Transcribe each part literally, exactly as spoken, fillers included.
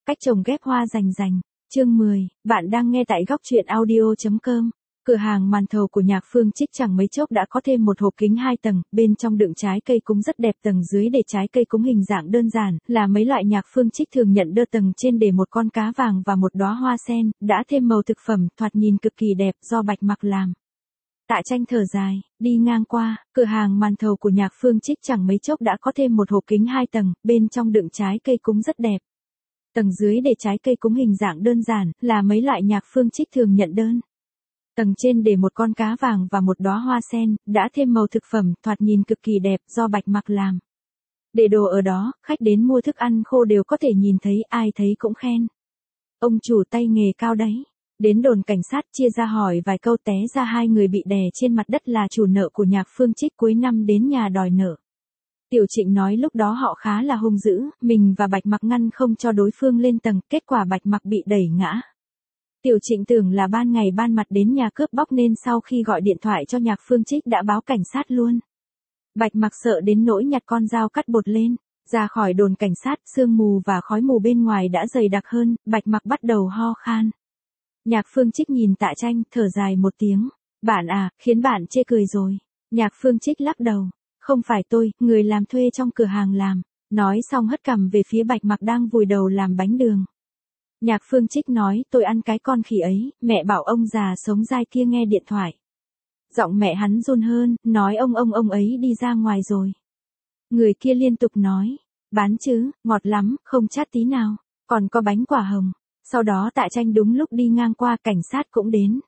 Cách trồng ghép hoa rành rành. Chương mười, bạn đang nghe tại góc truyện audio chấm com. Cửa hàng màn thầu của Nhạc Phương Trích chẳng mấy chốc đã có thêm một hộp kính hai tầng, bên trong đựng trái cây cúng rất đẹp, tầng dưới để trái cây cúng hình dạng đơn giản, là mấy loại Nhạc Phương Trích thường nhận đơ, tầng trên để một con cá vàng và một đóa hoa sen, đã thêm màu thực phẩm, thoạt nhìn cực kỳ đẹp, do Bạch Mặc làm. Tạ Tranh thở dài, đi ngang qua, cửa hàng màn thầu của Nhạc Phương Trích chẳng mấy chốc đã có thêm một hộp kính hai tầng, bên trong đựng trái cây cúng rất đẹp. Tầng dưới để trái cây cúng hình dạng đơn giản, là mấy loại Nhạc Phương Trích thường nhận đơn. Tầng trên để một con cá vàng và một đóa hoa sen, đã thêm màu thực phẩm, thoạt nhìn cực kỳ đẹp, do Bạch Mặc làm. Để đồ ở đó, khách đến mua thức ăn khô đều có thể nhìn thấy, ai thấy cũng khen. Ông chủ tay nghề cao đấy. Đến đồn cảnh sát chia ra hỏi vài câu, té ra hai người bị đè trên mặt đất là chủ nợ của Nhạc Phương Trích cuối năm đến nhà đòi nợ. Tiểu Trịnh nói lúc đó họ khá là hung dữ, mình và Bạch Mặc ngăn không cho đối phương lên tầng, kết quả Bạch Mặc bị đẩy ngã. Tiểu Trịnh tưởng là ban ngày ban mặt đến nhà cướp bóc nên sau khi gọi điện thoại cho Nhạc Phương Trích đã báo cảnh sát luôn. Bạch Mặc sợ đến nỗi nhặt con dao cắt bột lên. Ra khỏi đồn cảnh sát, sương mù và khói mù bên ngoài đã dày đặc hơn, Bạch Mặc bắt đầu ho khan. Nhạc Phương Trích nhìn Tạ Tranh, thở dài một tiếng. Bạn à, khiến bạn chê cười rồi. Nhạc Phương Trích lắc đầu. Không phải tôi, người làm thuê trong cửa hàng làm. Nói xong hất cằm về phía Bạch Mặc đang vùi đầu làm bánh đường. Nhạc Phương Trích nói, tôi ăn cái con khỉ ấy, mẹ bảo ông già sống dai kia nghe điện thoại. Giọng mẹ hắn run hơn, nói ông ông ông ấy đi ra ngoài rồi. Người kia liên tục nói, bán chứ, ngọt lắm, không chát tí nào, còn có bánh quả hồng. Sau đó Tạ Tranh đúng lúc đi ngang qua, cảnh sát cũng đến.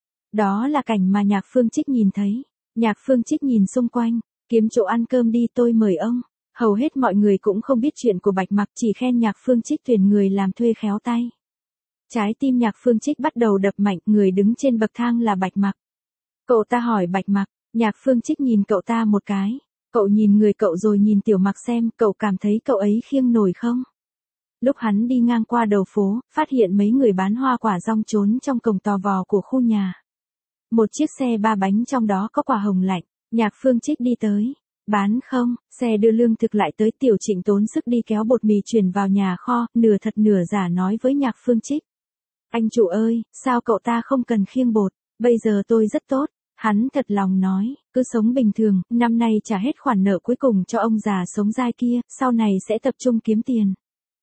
Đó là cảnh mà Nhạc Phương Trích nhìn thấy. Nhạc Phương Trích nhìn xung quanh, kiếm chỗ ăn cơm đi, tôi mời ông. Hầu hết mọi người cũng không biết chuyện của Bạch Mặc, chỉ khen Nhạc Phương Trích tuyển người làm thuê khéo tay. Trái tim Nhạc Phương Trích bắt đầu đập mạnh, người đứng trên bậc thang là Bạch Mặc. Cậu ta hỏi Bạch Mặc, Nhạc Phương Trích nhìn cậu ta một cái. Cậu nhìn người cậu rồi nhìn Tiểu Mặc xem, cậu cảm thấy cậu ấy khiêng nổi không? Lúc hắn đi ngang qua đầu phố, phát hiện mấy người bán hoa quả rong trốn trong cổng tò vò của khu nhà. Một chiếc xe ba bánh trong đó có quả hồng lạnh. Nhạc Phương Trích đi tới. Bán không? Xe đưa lương thực lại tới. Tiểu Trịnh tốn sức đi kéo bột mì chuyển vào nhà kho, nửa thật nửa giả nói với Nhạc Phương Trích. Anh chủ ơi, sao cậu ta không cần khiêng bột? Bây giờ tôi rất tốt. Hắn thật lòng nói, cứ sống bình thường, năm nay trả hết khoản nợ cuối cùng cho ông già sống dai kia, sau này sẽ tập trung kiếm tiền.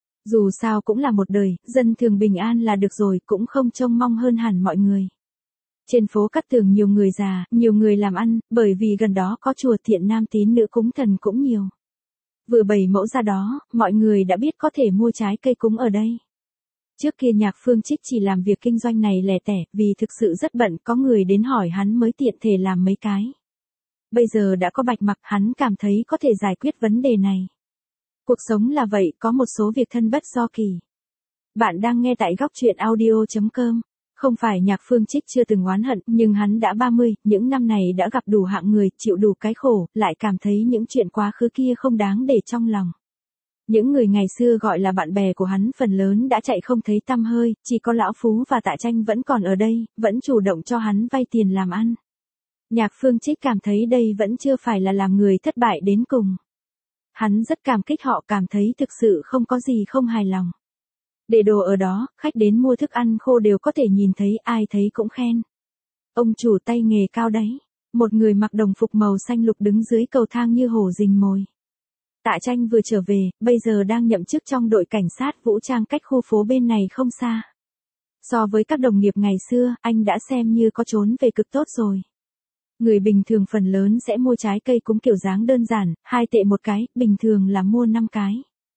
Dù sao cũng là một đời, dân thường bình an là được rồi, cũng không trông mong hơn hẳn mọi người. Trên phố Cát Tường nhiều người già, nhiều người làm ăn, bởi vì gần đó có chùa Thiện Nam tín nữ cúng thần cũng nhiều. Vừa bày mẫu ra đó, mọi người đã biết có thể mua trái cây cúng ở đây. Trước kia Nhạc Phương Trích chỉ làm việc kinh doanh này lẻ tẻ, vì thực sự rất bận, có người đến hỏi hắn mới tiện thể làm mấy cái. Bây giờ đã có Bạch Mặc, hắn cảm thấy có thể giải quyết vấn đề này. Cuộc sống là vậy, có một số việc thân bất do kỳ. Bạn đang nghe tại góc truyện audio chấm com. Không phải Nhạc Phương Trích chưa từng oán hận, nhưng hắn đã ba mươi, những năm này đã gặp đủ hạng người, chịu đủ cái khổ, lại cảm thấy những chuyện quá khứ kia không đáng để trong lòng. Những người ngày xưa gọi là bạn bè của hắn phần lớn đã chạy không thấy tăm hơi, chỉ có Lão Phú và Tạ Tranh vẫn còn ở đây, vẫn chủ động cho hắn vay tiền làm ăn. Nhạc Phương Trích cảm thấy đây vẫn chưa phải là làm người thất bại đến cùng. Hắn rất cảm kích họ, cảm thấy thực sự không có gì không hài lòng. Để đồ ở đó, khách đến mua thức ăn khô đều có thể nhìn thấy, ai thấy cũng khen. Ông chủ tay nghề cao đấy. Một người mặc đồng phục màu xanh lục đứng dưới cầu thang như hổ rình mồi. Tạ Tranh vừa trở về, bây giờ đang nhậm chức trong đội cảnh sát vũ trang cách khu phố bên này không xa. So với các đồng nghiệp ngày xưa, anh đã xem như có trốn về cực tốt rồi. Người bình thường phần lớn sẽ mua trái cây cúng kiểu dáng đơn giản, hai tệ một cái, bình thường là mua năm cái.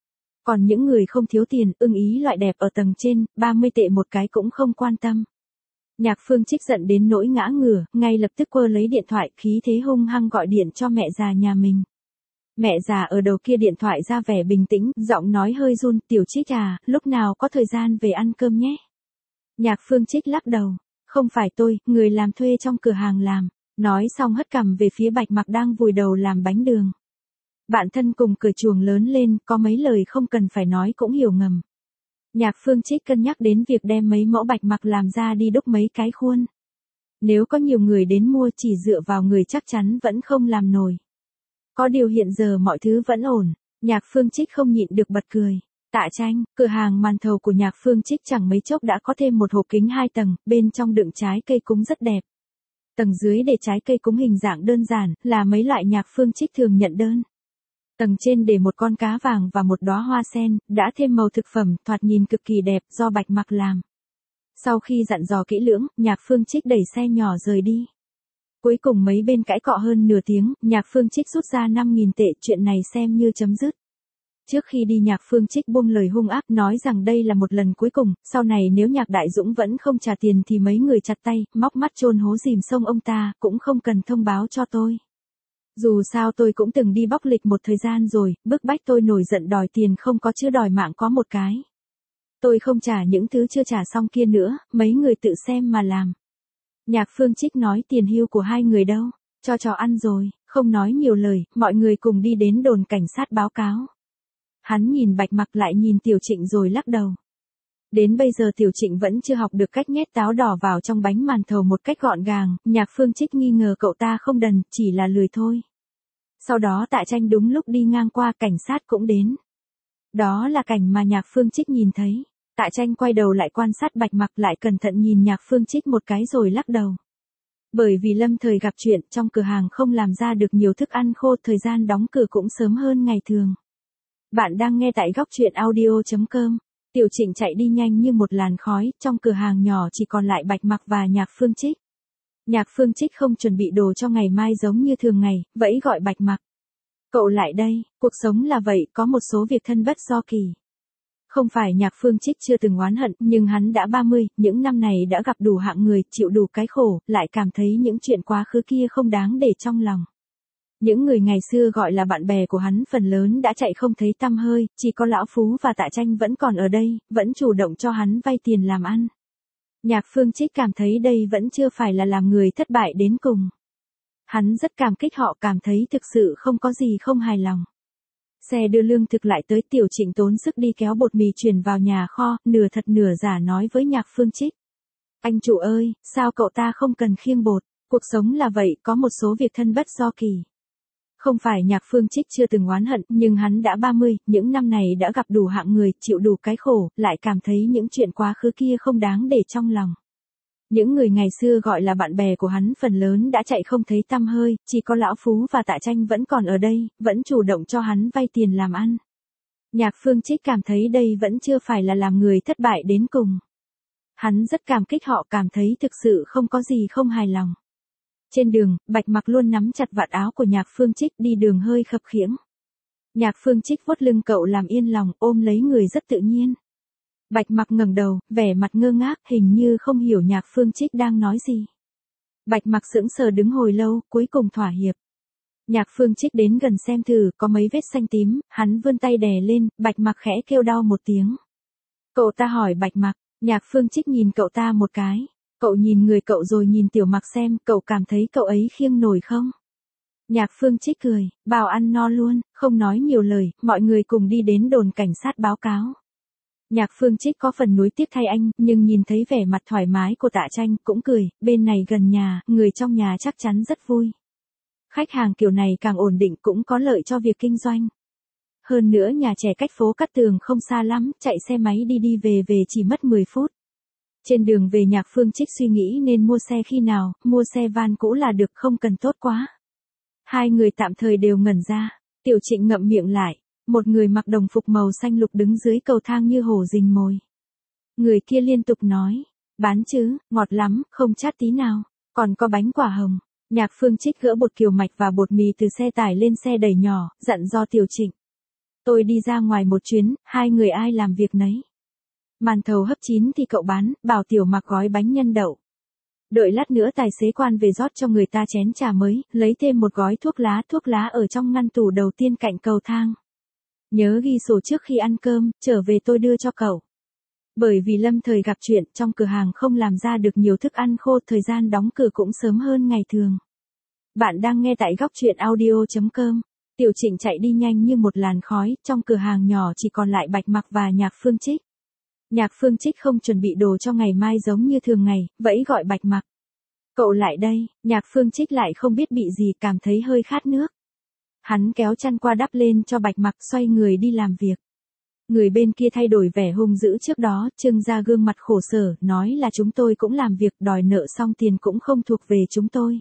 Còn những người không thiếu tiền, ưng ý loại đẹp ở tầng trên, ba mươi tệ một cái cũng không quan tâm. Nhạc Phương Trích giận đến nỗi ngã ngửa, ngay lập tức quơ lấy điện thoại, khí thế hung hăng gọi điện cho mẹ già nhà mình. Mẹ già ở đầu kia điện thoại ra vẻ bình tĩnh, giọng nói hơi run, Tiểu Trích à, lúc nào có thời gian về ăn cơm nhé. Nhạc Phương Trích lắc đầu, không phải tôi, người làm thuê trong cửa hàng làm. Nói xong hất cằm về phía Bạch Mặc đang vùi đầu làm bánh đường. Bạn thân cùng cười chuồng lớn lên, có mấy lời không cần phải nói cũng hiểu ngầm. Nhạc Phương Trích cân nhắc đến việc đem mấy mẫu Bạch Mặc làm ra đi đúc mấy cái khuôn. Nếu có nhiều người đến mua chỉ dựa vào người chắc chắn vẫn không làm nổi. Có điều hiện giờ mọi thứ vẫn ổn, Nhạc Phương Trích không nhịn được bật cười. Tạ Tranh, cửa hàng màn thầu của Nhạc Phương Trích chẳng mấy chốc đã có thêm một hộp kính hai tầng, bên trong đựng trái cây cúng rất đẹp. Tầng dưới để trái cây cúng hình dạng đơn giản, là mấy loại Nhạc Phương Trích thường nhận đơn. Tầng trên để một con cá vàng và một đóa hoa sen, đã thêm màu thực phẩm, thoạt nhìn cực kỳ đẹp, do Bạch Mặc làm. Sau khi dặn dò kỹ lưỡng, Nhạc Phương Trích đẩy xe nhỏ rời đi. Cuối cùng mấy bên cãi cọ hơn nửa tiếng, Nhạc Phương Trích rút ra năm nghìn tệ, chuyện này xem như chấm dứt. Trước khi đi Nhạc Phương Trích buông lời hung ác nói rằng đây là một lần cuối cùng, sau này nếu Nhạc Đại Dũng vẫn không trả tiền thì mấy người chặt tay, móc mắt chôn hố dìm sông ông ta, cũng không cần thông báo cho tôi. Dù sao tôi cũng từng đi bóc lịch một thời gian rồi, bức bách tôi nổi giận đòi tiền không có chứ đòi mạng có một cái. Tôi không trả những thứ chưa trả xong kia nữa, mấy người tự xem mà làm. Nhạc Phương Trích nói tiền hưu của hai người đâu, cho trò ăn rồi, không nói nhiều lời, mọi người cùng đi đến đồn cảnh sát báo cáo. Hắn nhìn Bạch Mặc lại nhìn Tiểu Trịnh rồi lắc đầu. Đến bây giờ Tiểu Trịnh vẫn chưa học được cách nhét táo đỏ vào trong bánh màn thầu một cách gọn gàng, Nhạc Phương Trích nghi ngờ cậu ta không đần, chỉ là lười thôi. Sau đó Tạ Tranh đúng lúc đi ngang qua, cảnh sát cũng đến. Đó là cảnh mà Nhạc Phương Trích nhìn thấy. Tạ Tranh quay đầu lại quan sát Bạch Mặc, lại cẩn thận nhìn Nhạc Phương Trích một cái rồi lắc đầu. Bởi vì lâm thời gặp chuyện, trong cửa hàng không làm ra được nhiều thức ăn khô, thời gian đóng cửa cũng sớm hơn ngày thường. Bạn đang nghe tại góc truyện audio chấm com. Tiểu Trịnh chạy đi nhanh như một làn khói, trong cửa hàng nhỏ chỉ còn lại Bạch Mặc và Nhạc Phương Trích. Nhạc Phương Trích không chuẩn bị đồ cho ngày mai giống như thường ngày, vẫy gọi Bạch Mặc. Cậu lại đây, cuộc sống là vậy, có một số việc thân bất do kỳ. Không phải Nhạc Phương Trích chưa từng oán hận, nhưng hắn đã ba mươi, những năm này đã gặp đủ hạng người, chịu đủ cái khổ, lại cảm thấy những chuyện quá khứ kia không đáng để trong lòng. Những người ngày xưa gọi là bạn bè của hắn phần lớn đã chạy không thấy tăm hơi, chỉ có Lão Phú và Tạ Tranh vẫn còn ở đây, vẫn chủ động cho hắn vay tiền làm ăn. Nhạc Phương Trích cảm thấy đây vẫn chưa phải là làm người thất bại đến cùng. Hắn rất cảm kích họ, cảm thấy thực sự không có gì không hài lòng. Xe đưa lương thực lại tới, Tiểu Trịnh tốn sức đi kéo bột mì chuyển vào nhà kho, nửa thật nửa giả nói với Nhạc Phương Trích. Anh chủ ơi, sao cậu ta không cần khiêng bột, cuộc sống là vậy, có một số việc thân bất do kỳ. Không phải Nhạc Phương Trích chưa từng oán hận, nhưng hắn đã ba mươi, những năm này đã gặp đủ hạng người, chịu đủ cái khổ, lại cảm thấy những chuyện quá khứ kia không đáng để trong lòng. Những người ngày xưa gọi là bạn bè của hắn phần lớn đã chạy không thấy tăm hơi, chỉ có Lão Phú và Tạ Tranh vẫn còn ở đây, vẫn chủ động cho hắn vay tiền làm ăn. Nhạc Phương Trích cảm thấy đây vẫn chưa phải là làm người thất bại đến cùng. Hắn rất cảm kích họ, cảm thấy thực sự không có gì không hài lòng. Trên đường, Bạch Mặc luôn nắm chặt vạt áo của Nhạc Phương Trích, đi đường hơi khập khiễng. Nhạc Phương Trích vuốt lưng cậu làm yên lòng, ôm lấy người rất tự nhiên. Bạch Mặc ngẩng đầu, vẻ mặt ngơ ngác, hình như không hiểu Nhạc Phương Trích đang nói gì. Bạch Mặc sững sờ đứng hồi lâu, cuối cùng thỏa hiệp. Nhạc Phương Trích đến gần xem thử, có mấy vết xanh tím, hắn vươn tay đè lên, Bạch Mặc khẽ kêu đau một tiếng. Cậu ta hỏi Bạch Mặc, Nhạc Phương Trích nhìn cậu ta một cái. Cậu nhìn người cậu rồi nhìn Tiểu Mặc xem, cậu cảm thấy cậu ấy khiêng nổi không? Nhạc Phương Trích cười, bảo ăn no luôn, không nói nhiều lời, mọi người cùng đi đến đồn cảnh sát báo cáo. Nhạc Phương Trích có phần nuối tiếc thay anh, nhưng nhìn thấy vẻ mặt thoải mái của Tạ Tranh, cũng cười, bên này gần nhà, người trong nhà chắc chắn rất vui. Khách hàng kiểu này càng ổn định cũng có lợi cho việc kinh doanh. Hơn nữa nhà trẻ cách phố Cát Tường không xa lắm, chạy xe máy đi đi về về chỉ mất mười phút. Trên đường về Nhạc Phương Trích suy nghĩ nên mua xe khi nào, mua xe van cũ là được, không cần tốt quá. Hai người tạm thời đều ngẩn ra, Tiểu Trịnh ngậm miệng lại, một người mặc đồng phục màu xanh lục đứng dưới cầu thang như hổ rình mồi. Người kia liên tục nói, bán chứ, ngọt lắm, không chát tí nào, còn có bánh quả hồng. Nhạc Phương Trích gỡ bột kiều mạch và bột mì từ xe tải lên xe đẩy nhỏ, dặn do Tiểu Trịnh. Tôi đi ra ngoài một chuyến, hai người ai làm việc nấy. Màn thầu hấp chín thì cậu bán, bảo Tiểu Mặc gói bánh nhân đậu. Đợi lát nữa tài xế quan về rót cho người ta chén trà mới, lấy thêm một gói thuốc lá, thuốc lá ở trong ngăn tủ đầu tiên cạnh cầu thang. Nhớ ghi sổ trước khi ăn cơm, trở về tôi đưa cho cậu. Bởi vì lâm thời gặp chuyện, trong cửa hàng không làm ra được nhiều thức ăn khô, thời gian đóng cửa cũng sớm hơn ngày thường. Bạn đang nghe tại góc truyện audio chấm com. Tiểu Trịnh chạy đi nhanh như một làn khói, trong cửa hàng nhỏ chỉ còn lại Bạch Mặc và Nhạc Phương Trích. Nhạc Phương Trích không chuẩn bị đồ cho ngày mai giống như thường ngày, vẫy gọi Bạch Mặc. Cậu lại đây, Nhạc Phương Trích lại không biết bị gì, cảm thấy hơi khát nước. Hắn kéo chăn qua đắp lên cho Bạch Mặc, xoay người đi làm việc. Người bên kia thay đổi vẻ hung dữ trước đó, trưng ra gương mặt khổ sở, nói là chúng tôi cũng làm việc đòi nợ xong tiền cũng không thuộc về chúng tôi.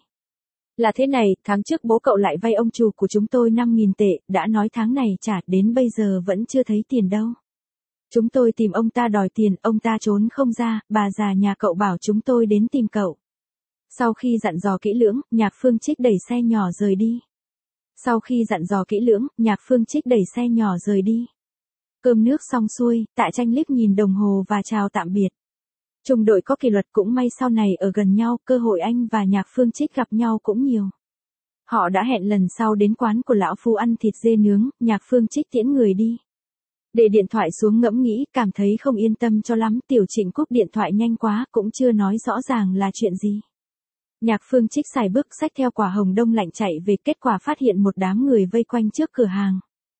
Là thế này, tháng trước bố cậu lại vay ông chủ của chúng tôi năm nghìn tệ, đã nói tháng này trả, đến bây giờ vẫn chưa thấy tiền đâu. Chúng tôi tìm ông ta đòi tiền, ông ta trốn không ra, bà già nhà cậu bảo chúng tôi đến tìm cậu. Sau khi dặn dò kỹ lưỡng, Nhạc Phương Trích đẩy xe nhỏ rời đi. Sau khi dặn dò kỹ lưỡng, Nhạc Phương Trích đẩy xe nhỏ rời đi. Cơm nước xong xuôi, Tạ Tranh liếc nhìn đồng hồ và chào tạm biệt. Trung đội có kỷ luật, cũng may sau này ở gần nhau, cơ hội anh và Nhạc Phương Trích gặp nhau cũng nhiều. Họ đã hẹn lần sau đến quán của lão Phu ăn thịt dê nướng, Nhạc Phương Trích tiễn người đi. Để điện thoại xuống ngẫm nghĩ, cảm thấy không yên tâm cho lắm, Tiểu Trịnh cúp điện thoại nhanh quá, cũng chưa nói rõ ràng là chuyện gì. Nhạc Phương Trích xài bước xách theo quả hồng đông lạnh chạy về, kết quả phát hiện một đám người vây quanh trước cửa hàng.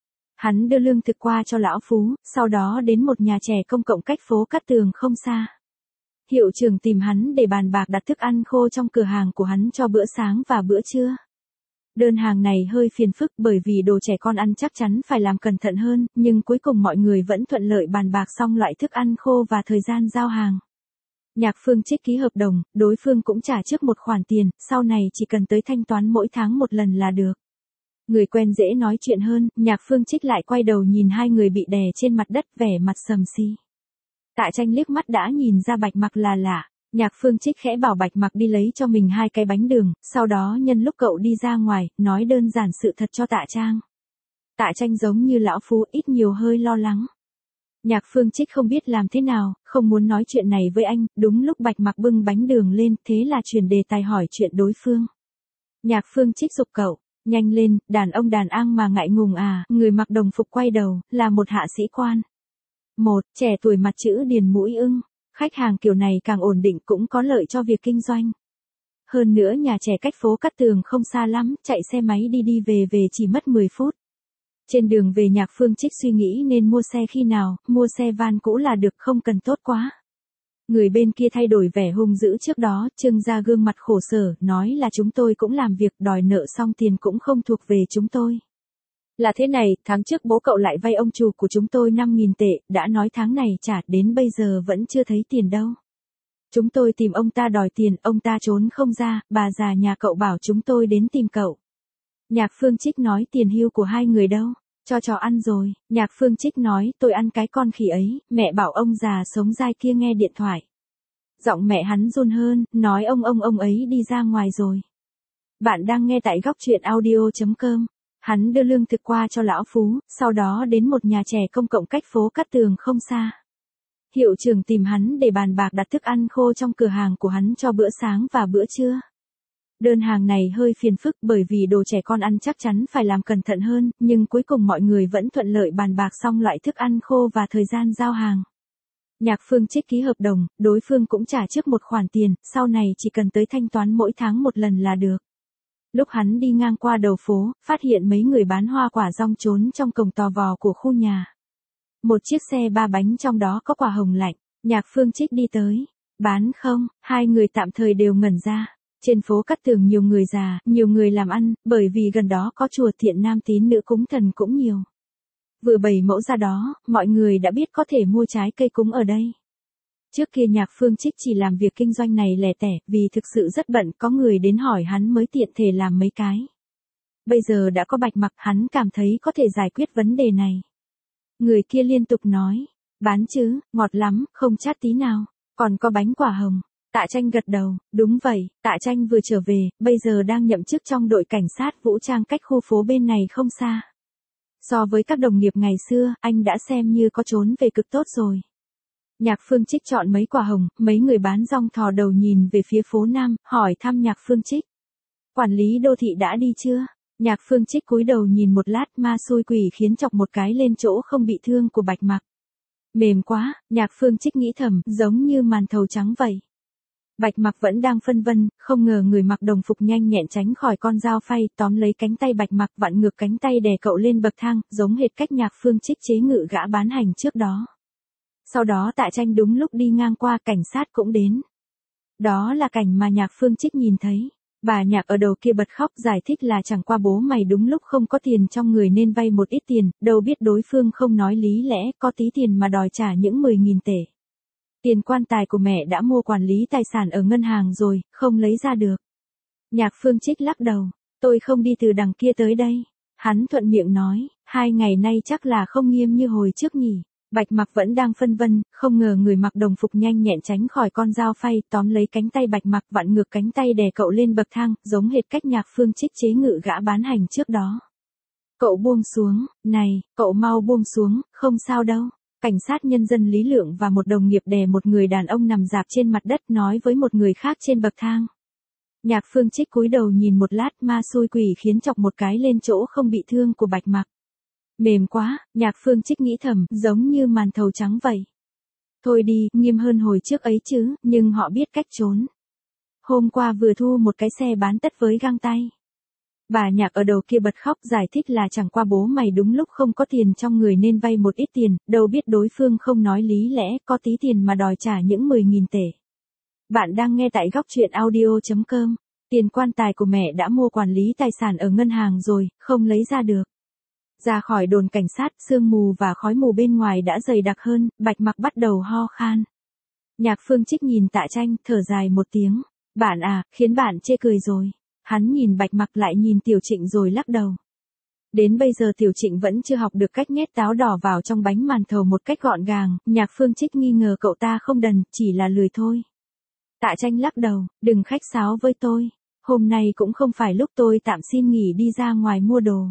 Hắn đưa lương thực qua cho lão Phú, sau đó đến một nhà trẻ công cộng cách phố Cát Tường không xa. Hiệu trưởng tìm hắn để bàn bạc đặt thức ăn khô trong cửa hàng của hắn cho bữa sáng và bữa trưa. Đơn hàng này hơi phiền phức bởi vì đồ trẻ con ăn chắc chắn phải làm cẩn thận hơn, nhưng cuối cùng mọi người vẫn thuận lợi bàn bạc xong loại thức ăn khô và thời gian giao hàng. Nhạc Phương Trích ký hợp đồng, đối phương cũng trả trước một khoản tiền, sau này chỉ cần tới thanh toán mỗi tháng một lần là được. Người quen dễ nói chuyện hơn, Nhạc Phương Trích lại quay đầu nhìn hai người bị đè trên mặt đất, vẻ mặt sầm si. Tạ Tranh liếc mắt đã nhìn ra Bạch Mặc là lạ. Nhạc Phương Trích khẽ bảo Bạch Mặc đi lấy cho mình hai cái bánh đường, sau đó nhân lúc cậu đi ra ngoài, nói đơn giản sự thật cho Tạ Trang. Tạ Tranh giống như lão Phú, ít nhiều hơi lo lắng. Nhạc Phương Trích không biết làm thế nào, không muốn nói chuyện này với anh, đúng lúc Bạch Mặc bưng bánh đường lên, thế là chuyển đề tài hỏi chuyện đối phương. Nhạc Phương Trích giục cậu, nhanh lên, đàn ông đàn ang mà ngại ngùng à, người mặc đồng phục quay đầu, là một hạ sĩ quan. Một, trẻ tuổi mặt chữ điền mũi ưng, khách hàng kiểu này càng ổn định cũng có lợi cho việc kinh doanh. Hơn nữa nhà trẻ cách phố Cát Tường không xa lắm, chạy xe máy đi đi về về chỉ mất mười phút. Trên đường về Nhạc Phương Trích suy nghĩ nên mua xe khi nào, mua xe van cũ là được, không cần tốt quá. Người bên kia thay đổi vẻ hung dữ trước đó, trưng ra gương mặt khổ sở, nói là chúng tôi cũng làm việc đòi nợ xong tiền cũng không thuộc về chúng tôi. Là thế này, tháng trước bố cậu lại vay ông chủ của chúng tôi năm nghìn tệ, đã nói tháng này trả, đến bây giờ vẫn chưa thấy tiền đâu. Chúng tôi tìm ông ta đòi tiền, ông ta trốn không ra, bà già nhà cậu bảo chúng tôi đến tìm cậu. Nhạc Phương Trích nói tiền hưu của hai người đâu, cho chó ăn rồi. Nhạc Phương Trích nói tôi ăn cái con khỉ ấy, mẹ bảo ông già sống dai kia nghe điện thoại. Giọng mẹ hắn run hơn, nói ông ông ông ấy đi ra ngoài rồi. Bạn đang nghe tại góc truyện audio chấm com. Hắn đưa lương thực qua cho lão Phú, sau đó đến một nhà trẻ công cộng cách phố Cát Tường không xa. Hiệu trưởng tìm hắn để bàn bạc đặt thức ăn khô trong cửa hàng của hắn cho bữa sáng và bữa trưa. Đơn hàng này hơi phiền phức bởi vì đồ trẻ con ăn chắc chắn phải làm cẩn thận hơn, nhưng cuối cùng mọi người vẫn thuận lợi bàn bạc xong loại thức ăn khô và thời gian giao hàng. Nhạc Phương Trích ký hợp đồng, đối phương cũng trả trước một khoản tiền, sau này chỉ cần tới thanh toán mỗi tháng một lần là được. Lúc hắn đi ngang qua đầu phố, phát hiện mấy người bán hoa quả rong trốn trong cổng tò vò của khu nhà. Một chiếc xe ba bánh trong đó có quả hồng lạnh, Nhạc Phương Trích đi tới. Bán không? Hai người tạm thời đều ngẩn ra. Trên phố Cát Tường nhiều người già, nhiều người làm ăn, bởi vì gần đó có chùa Thiện Nam tín nữ cúng thần cũng nhiều. Vừa bày mẫu ra đó, mọi người đã biết có thể mua trái cây cúng ở đây. Trước kia Nhạc Phương Trích chỉ làm việc kinh doanh này lẻ tẻ, vì thực sự rất bận, có người đến hỏi hắn mới tiện thể làm mấy cái. Bây giờ đã có Bạch Mặc, hắn cảm thấy có thể giải quyết vấn đề này. Người kia liên tục nói, bán chứ, ngọt lắm, không chát tí nào, còn có bánh quả hồng. Tạ Tranh gật đầu, đúng vậy, Tạ Tranh vừa trở về, bây giờ đang nhậm chức trong đội cảnh sát vũ trang cách khu phố bên này không xa. So với các đồng nghiệp ngày xưa, anh đã xem như có trốn về cực tốt rồi. Nhạc Phương Trích chọn mấy quả hồng, mấy người bán rong thò đầu nhìn về phía phố Nam, hỏi thăm Nhạc Phương Trích. Quản lý đô thị đã đi chưa? Nhạc Phương Trích cúi đầu nhìn một lát, ma xui quỷ khiến chọc một cái lên chỗ không bị thương của Bạch Mặc. Mềm quá, Nhạc Phương Trích nghĩ thầm, giống như màn thầu trắng vậy. Bạch Mặc vẫn đang phân vân, không ngờ người mặc đồng phục nhanh nhẹn tránh khỏi con dao phay, tóm lấy cánh tay Bạch Mặc vặn ngược cánh tay đè cậu lên bậc thang, giống hệt cách Nhạc Phương Trích chế ngự gã bán hành trước đó. Sau đó Tạ Tranh đúng lúc đi ngang qua, cảnh sát cũng đến. Đó là cảnh mà Nhạc Phương Trích nhìn thấy. Bà Nhạc ở đầu kia bật khóc giải thích là chẳng qua bố mày đúng lúc không có tiền trong người nên vay một ít tiền, đâu biết đối phương không nói lý lẽ có tí tiền mà đòi trả những mười nghìn tệ. Tiền quan tài của mẹ đã mua quản lý tài sản ở ngân hàng rồi, không lấy ra được. Nhạc Phương Trích lắc đầu, tôi không đi từ đằng kia tới đây. Hắn thuận miệng nói, hai ngày nay chắc là không nghiêm như hồi trước nhỉ. Bạch Mặc vẫn đang phân vân, không ngờ người mặc đồng phục nhanh nhẹn tránh khỏi con dao phay, tóm lấy cánh tay Bạch Mặc vặn ngược cánh tay đè cậu lên bậc thang, giống hệt cách Nhạc Phương Trích chế ngự gã bán hành trước đó. Cậu buông xuống, này, cậu mau buông xuống, không sao đâu. Cảnh sát nhân dân Lý Lượng và một đồng nghiệp đè một người đàn ông nằm rạp trên mặt đất nói với một người khác trên bậc thang. Nhạc Phương Trích cúi đầu nhìn một lát, ma xui quỷ khiến chọc một cái lên chỗ không bị thương của Bạch Mặc. Mềm quá, Nhạc Phương Trích nghĩ thầm, giống như màn thầu trắng vậy. Thôi đi, nghiêm hơn hồi trước ấy chứ, nhưng họ biết cách trốn. Hôm qua vừa thu một cái xe bán tất với găng tay. Bà Nhạc ở đầu kia bật khóc giải thích là chẳng qua bố mày đúng lúc không có tiền trong người nên vay một ít tiền, đâu biết đối phương không nói lý lẽ có tí tiền mà đòi trả những mười nghìn tệ. Bạn đang nghe tại góc truyện audio chấm com. Tiền quan tài của mẹ đã mua quản lý tài sản ở ngân hàng rồi, không lấy ra được. Ra khỏi đồn cảnh sát, sương mù và khói mù bên ngoài đã dày đặc hơn, Bạch Mặc bắt đầu ho khan. Nhạc Phương Trích nhìn Tạ Tranh, thở dài một tiếng. Bạn à, khiến bạn chê cười rồi. Hắn nhìn Bạch Mặc lại nhìn Tiểu Trịnh rồi lắc đầu. Đến bây giờ Tiểu Trịnh vẫn chưa học được cách nhét táo đỏ vào trong bánh màn thầu một cách gọn gàng, Nhạc Phương Trích nghi ngờ cậu ta không đần, chỉ là lười thôi. Tạ Tranh lắc đầu, đừng khách sáo với tôi. Hôm nay cũng không phải lúc tôi tạm xin nghỉ đi ra ngoài mua đồ.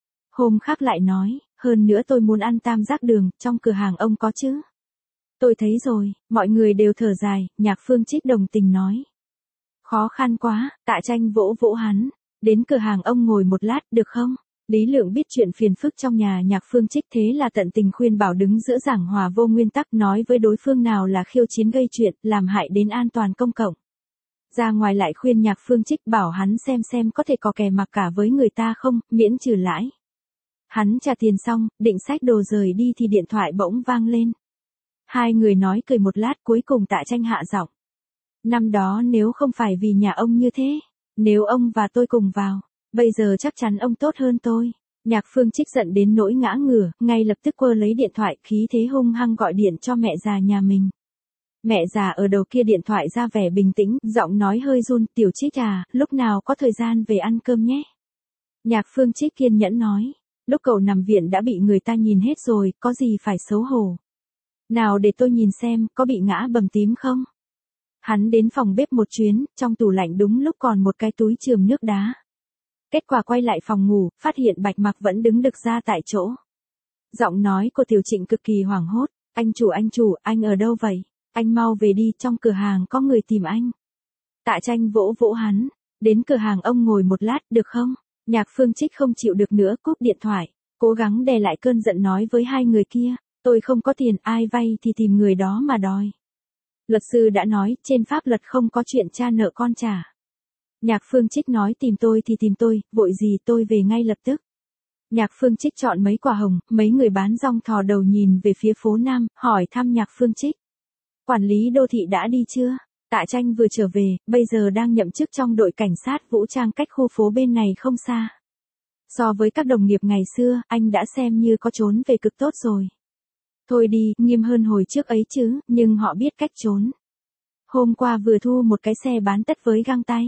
Hôm khác lại nói, hơn nữa tôi muốn ăn tam giác đường, trong cửa hàng ông có chứ? Tôi thấy rồi, mọi người đều thở dài, Nhạc Phương Trích đồng tình nói. Khó khăn quá, Tạ Tranh vỗ vỗ hắn, đến cửa hàng ông ngồi một lát, được không? Lý Lượng biết chuyện phiền phức trong nhà Nhạc Phương Trích thế là tận tình khuyên bảo đứng giữa giảng hòa vô nguyên tắc, nói với đối phương nào là khiêu chiến gây chuyện, làm hại đến an toàn công cộng. Ra ngoài lại khuyên Nhạc Phương Trích bảo hắn xem xem có thể có kè mặc cả với người ta không, miễn trừ lãi. Hắn trả tiền xong, định xách đồ rời đi thì điện thoại bỗng vang lên. Hai người nói cười một lát, cuối cùng Tạ Tranh hạ giọng. Năm đó nếu không phải vì nhà ông như thế, nếu ông và tôi cùng vào, bây giờ chắc chắn ông tốt hơn tôi. Nhạc Phương Trích giận đến nỗi ngã ngửa, ngay lập tức quơ lấy điện thoại, khí thế hung hăng gọi điện cho mẹ già nhà mình. Mẹ già ở đầu kia điện thoại ra vẻ bình tĩnh, giọng nói hơi run, Tiểu Trích à, lúc nào có thời gian về ăn cơm nhé. Nhạc Phương Trích kiên nhẫn nói, lúc cậu nằm viện đã bị người ta nhìn hết rồi, có gì phải xấu hổ. Nào để tôi nhìn xem, có bị ngã bầm tím không? Hắn đến phòng bếp một chuyến, trong tủ lạnh đúng lúc còn một cái túi chườm nước đá. Kết quả quay lại phòng ngủ, phát hiện Bạch Mặc vẫn đứng đực ra tại chỗ. Giọng nói của Tiểu Trịnh cực kỳ hoảng hốt, anh chủ anh chủ, anh ở đâu vậy? Anh mau về đi, trong cửa hàng có người tìm anh. Tạ Tranh vỗ vỗ hắn, đến cửa hàng ông ngồi một lát, được không? Nhạc Phương Trích không chịu được nữa, cúp điện thoại, cố gắng đè lại cơn giận nói với hai người kia, tôi không có tiền, ai vay thì tìm người đó mà đòi. Luật sư đã nói, trên pháp luật không có chuyện cha nợ con trả. Nhạc Phương Trích nói tìm tôi thì tìm tôi, vội gì tôi về ngay lập tức. Nhạc Phương Trích chọn mấy quả hồng, mấy người bán rong thò đầu nhìn về phía phố Nam, hỏi thăm Nhạc Phương Trích. Quản lý đô thị đã đi chưa? Tạ Tranh vừa trở về, bây giờ đang nhậm chức trong đội cảnh sát vũ trang cách khu phố bên này không xa. So với các đồng nghiệp ngày xưa, anh đã xem như có trốn về cực tốt rồi. Thôi đi, nghiêm hơn hồi trước ấy chứ, nhưng họ biết cách trốn. Hôm qua vừa thu một cái xe bán tất với găng tay.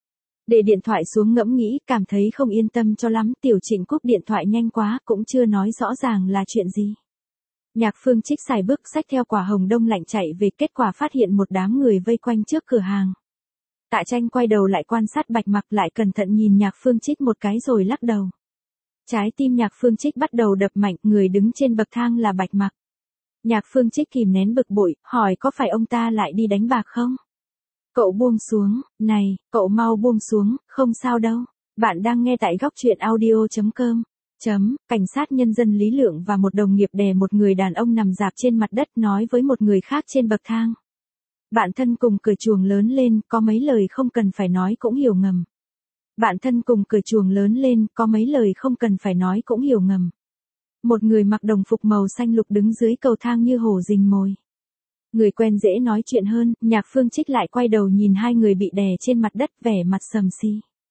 Để điện thoại xuống ngẫm nghĩ, cảm thấy không yên tâm cho lắm, Tiểu Trịnh cúp điện thoại nhanh quá, cũng chưa nói rõ ràng là chuyện gì. Nhạc Phương Trích xài bước xách theo quả hồng đông lạnh chạy về, kết quả phát hiện một đám người vây quanh trước cửa hàng. Tạ Tranh quay đầu lại quan sát Bạch Mặc, lại cẩn thận nhìn Nhạc Phương Trích một cái rồi lắc đầu. Trái tim Nhạc Phương Trích bắt đầu đập mạnh, người đứng trên bậc thang là Bạch Mặc. Nhạc Phương Trích kìm nén bực bội, hỏi có phải ông ta lại đi đánh bạc không? Cậu buông xuống, này, cậu mau buông xuống, không sao đâu. Bạn đang nghe tại góc truyện audio chấm com. Chấm, cảnh sát nhân dân Lý Lượng và một đồng nghiệp đè một người đàn ông nằm rạp trên mặt đất nói với một người khác trên bậc thang. Bạn thân cùng cười chuồng lớn lên, có mấy lời không cần phải nói cũng hiểu ngầm. Bạn thân cùng cười chuồng lớn lên, có mấy lời không cần phải nói cũng hiểu ngầm. Một người mặc đồng phục màu xanh lục đứng dưới cầu thang như hổ rình mồi. Người quen dễ nói chuyện hơn, Nhạc Phương Trích lại quay đầu nhìn hai người bị đè trên mặt đất vẻ mặt sầm si.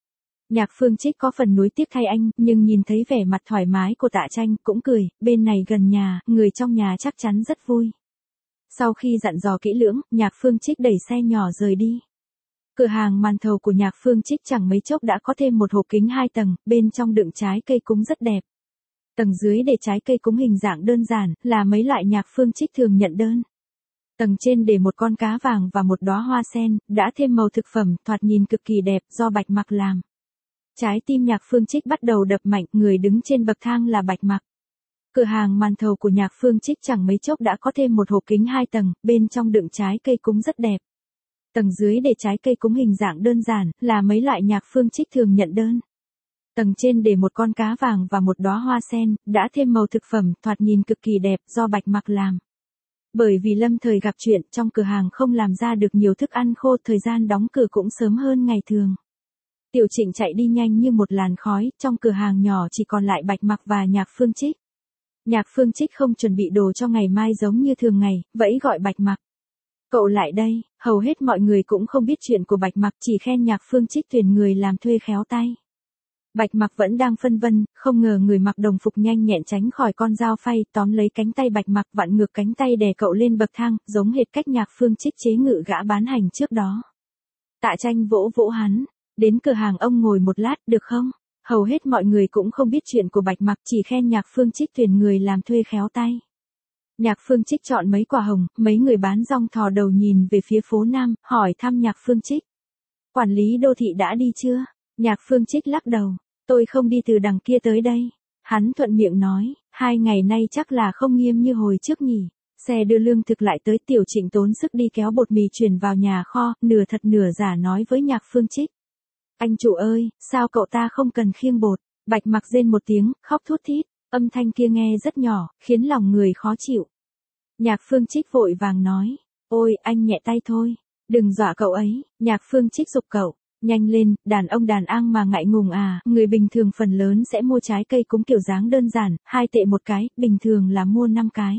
Nhạc Phương Trích có phần nuối tiếc thay anh, nhưng nhìn thấy vẻ mặt thoải mái của Tạ Tranh, cũng cười, bên này gần nhà, người trong nhà chắc chắn rất vui. Sau khi dặn dò kỹ lưỡng, Nhạc Phương Trích đẩy xe nhỏ rời đi. Cửa hàng màn thầu của Nhạc Phương Trích chẳng mấy chốc đã có thêm một hộp kính hai tầng, bên trong đựng trái cây cúng rất đẹp. Tầng dưới để trái cây cúng hình dạng đơn giản, là mấy loại Nhạc Phương Trích thường nhận đơn. Tầng trên để một con cá vàng và một đóa hoa sen, đã thêm màu thực phẩm, thoạt nhìn cực kỳ đẹp, do Bạch Mặc làm. Trái tim Nhạc Phương Trích bắt đầu đập mạnh, người đứng trên bậc thang là Bạch Mặc. Cửa hàng màn thầu của Nhạc Phương Trích chẳng mấy chốc đã có thêm một hộp kính hai tầng, bên trong đựng trái cây cúng rất đẹp. Tầng dưới để trái cây cúng hình dạng đơn giản, là mấy loại Nhạc Phương Trích thường nhận đơn. Tầng trên để một con cá vàng và một đóa hoa sen, đã thêm màu thực phẩm, thoạt nhìn cực kỳ đẹp, do Bạch Mặc làm. Bởi vì lâm thời gặp chuyện, trong cửa hàng không làm ra được nhiều thức ăn khô, thời gian đóng cửa cũng sớm hơn ngày thường. Tiểu Trịnh chạy đi nhanh như một làn khói, trong cửa hàng nhỏ chỉ còn lại Bạch Mặc và Nhạc Phương Trích. Nhạc Phương Trích không chuẩn bị đồ cho ngày mai giống như thường ngày, vẫy gọi Bạch Mặc. Cậu lại đây, hầu hết mọi người cũng không biết chuyện của Bạch Mặc, chỉ khen Nhạc Phương Trích tuyển người làm thuê khéo tay. Bạch Mặc vẫn đang phân vân, không ngờ người mặc đồng phục nhanh nhẹn tránh khỏi con dao phay, tóm lấy cánh tay Bạch Mặc vặn ngược cánh tay đè cậu lên bậc thang, giống hệt cách Nhạc Phương Trích chế ngự gã bán hành trước đó. Tạ Tranh vỗ vỗ hắn, đến cửa hàng ông ngồi một lát, được không? Hầu hết mọi người cũng không biết chuyện của Bạch Mặc, chỉ khen Nhạc Phương Trích tuyển người làm thuê khéo tay. Nhạc Phương Trích chọn mấy quả hồng, mấy người bán rong thò đầu nhìn về phía phố Nam, hỏi thăm Nhạc Phương Trích. Quản lý đô thị đã đi chưa? Nhạc Phương Trích lắc đầu, tôi không đi từ đằng kia tới đây. Hắn thuận miệng nói, hai ngày nay chắc là không nghiêm như hồi trước nhỉ. Xe đưa lương thực lại tới, Tiểu Trịnh tốn sức đi kéo bột mì chuyển vào nhà kho, nửa thật nửa giả nói với Nhạc Phương Trích. Anh chủ ơi, sao cậu ta không cần khiêng bột? Bạch Mặc rên một tiếng, khóc thút thít, âm thanh kia nghe rất nhỏ, khiến lòng người khó chịu. Nhạc Phương Trích vội vàng nói, ôi, anh nhẹ tay thôi, đừng dọa cậu ấy. Nhạc Phương Trích giục cậu, nhanh lên, đàn ông đàn ang mà ngại ngùng à, người bình thường phần lớn sẽ mua trái cây cúng kiểu dáng đơn giản, hai tệ một cái, bình thường là mua năm cái.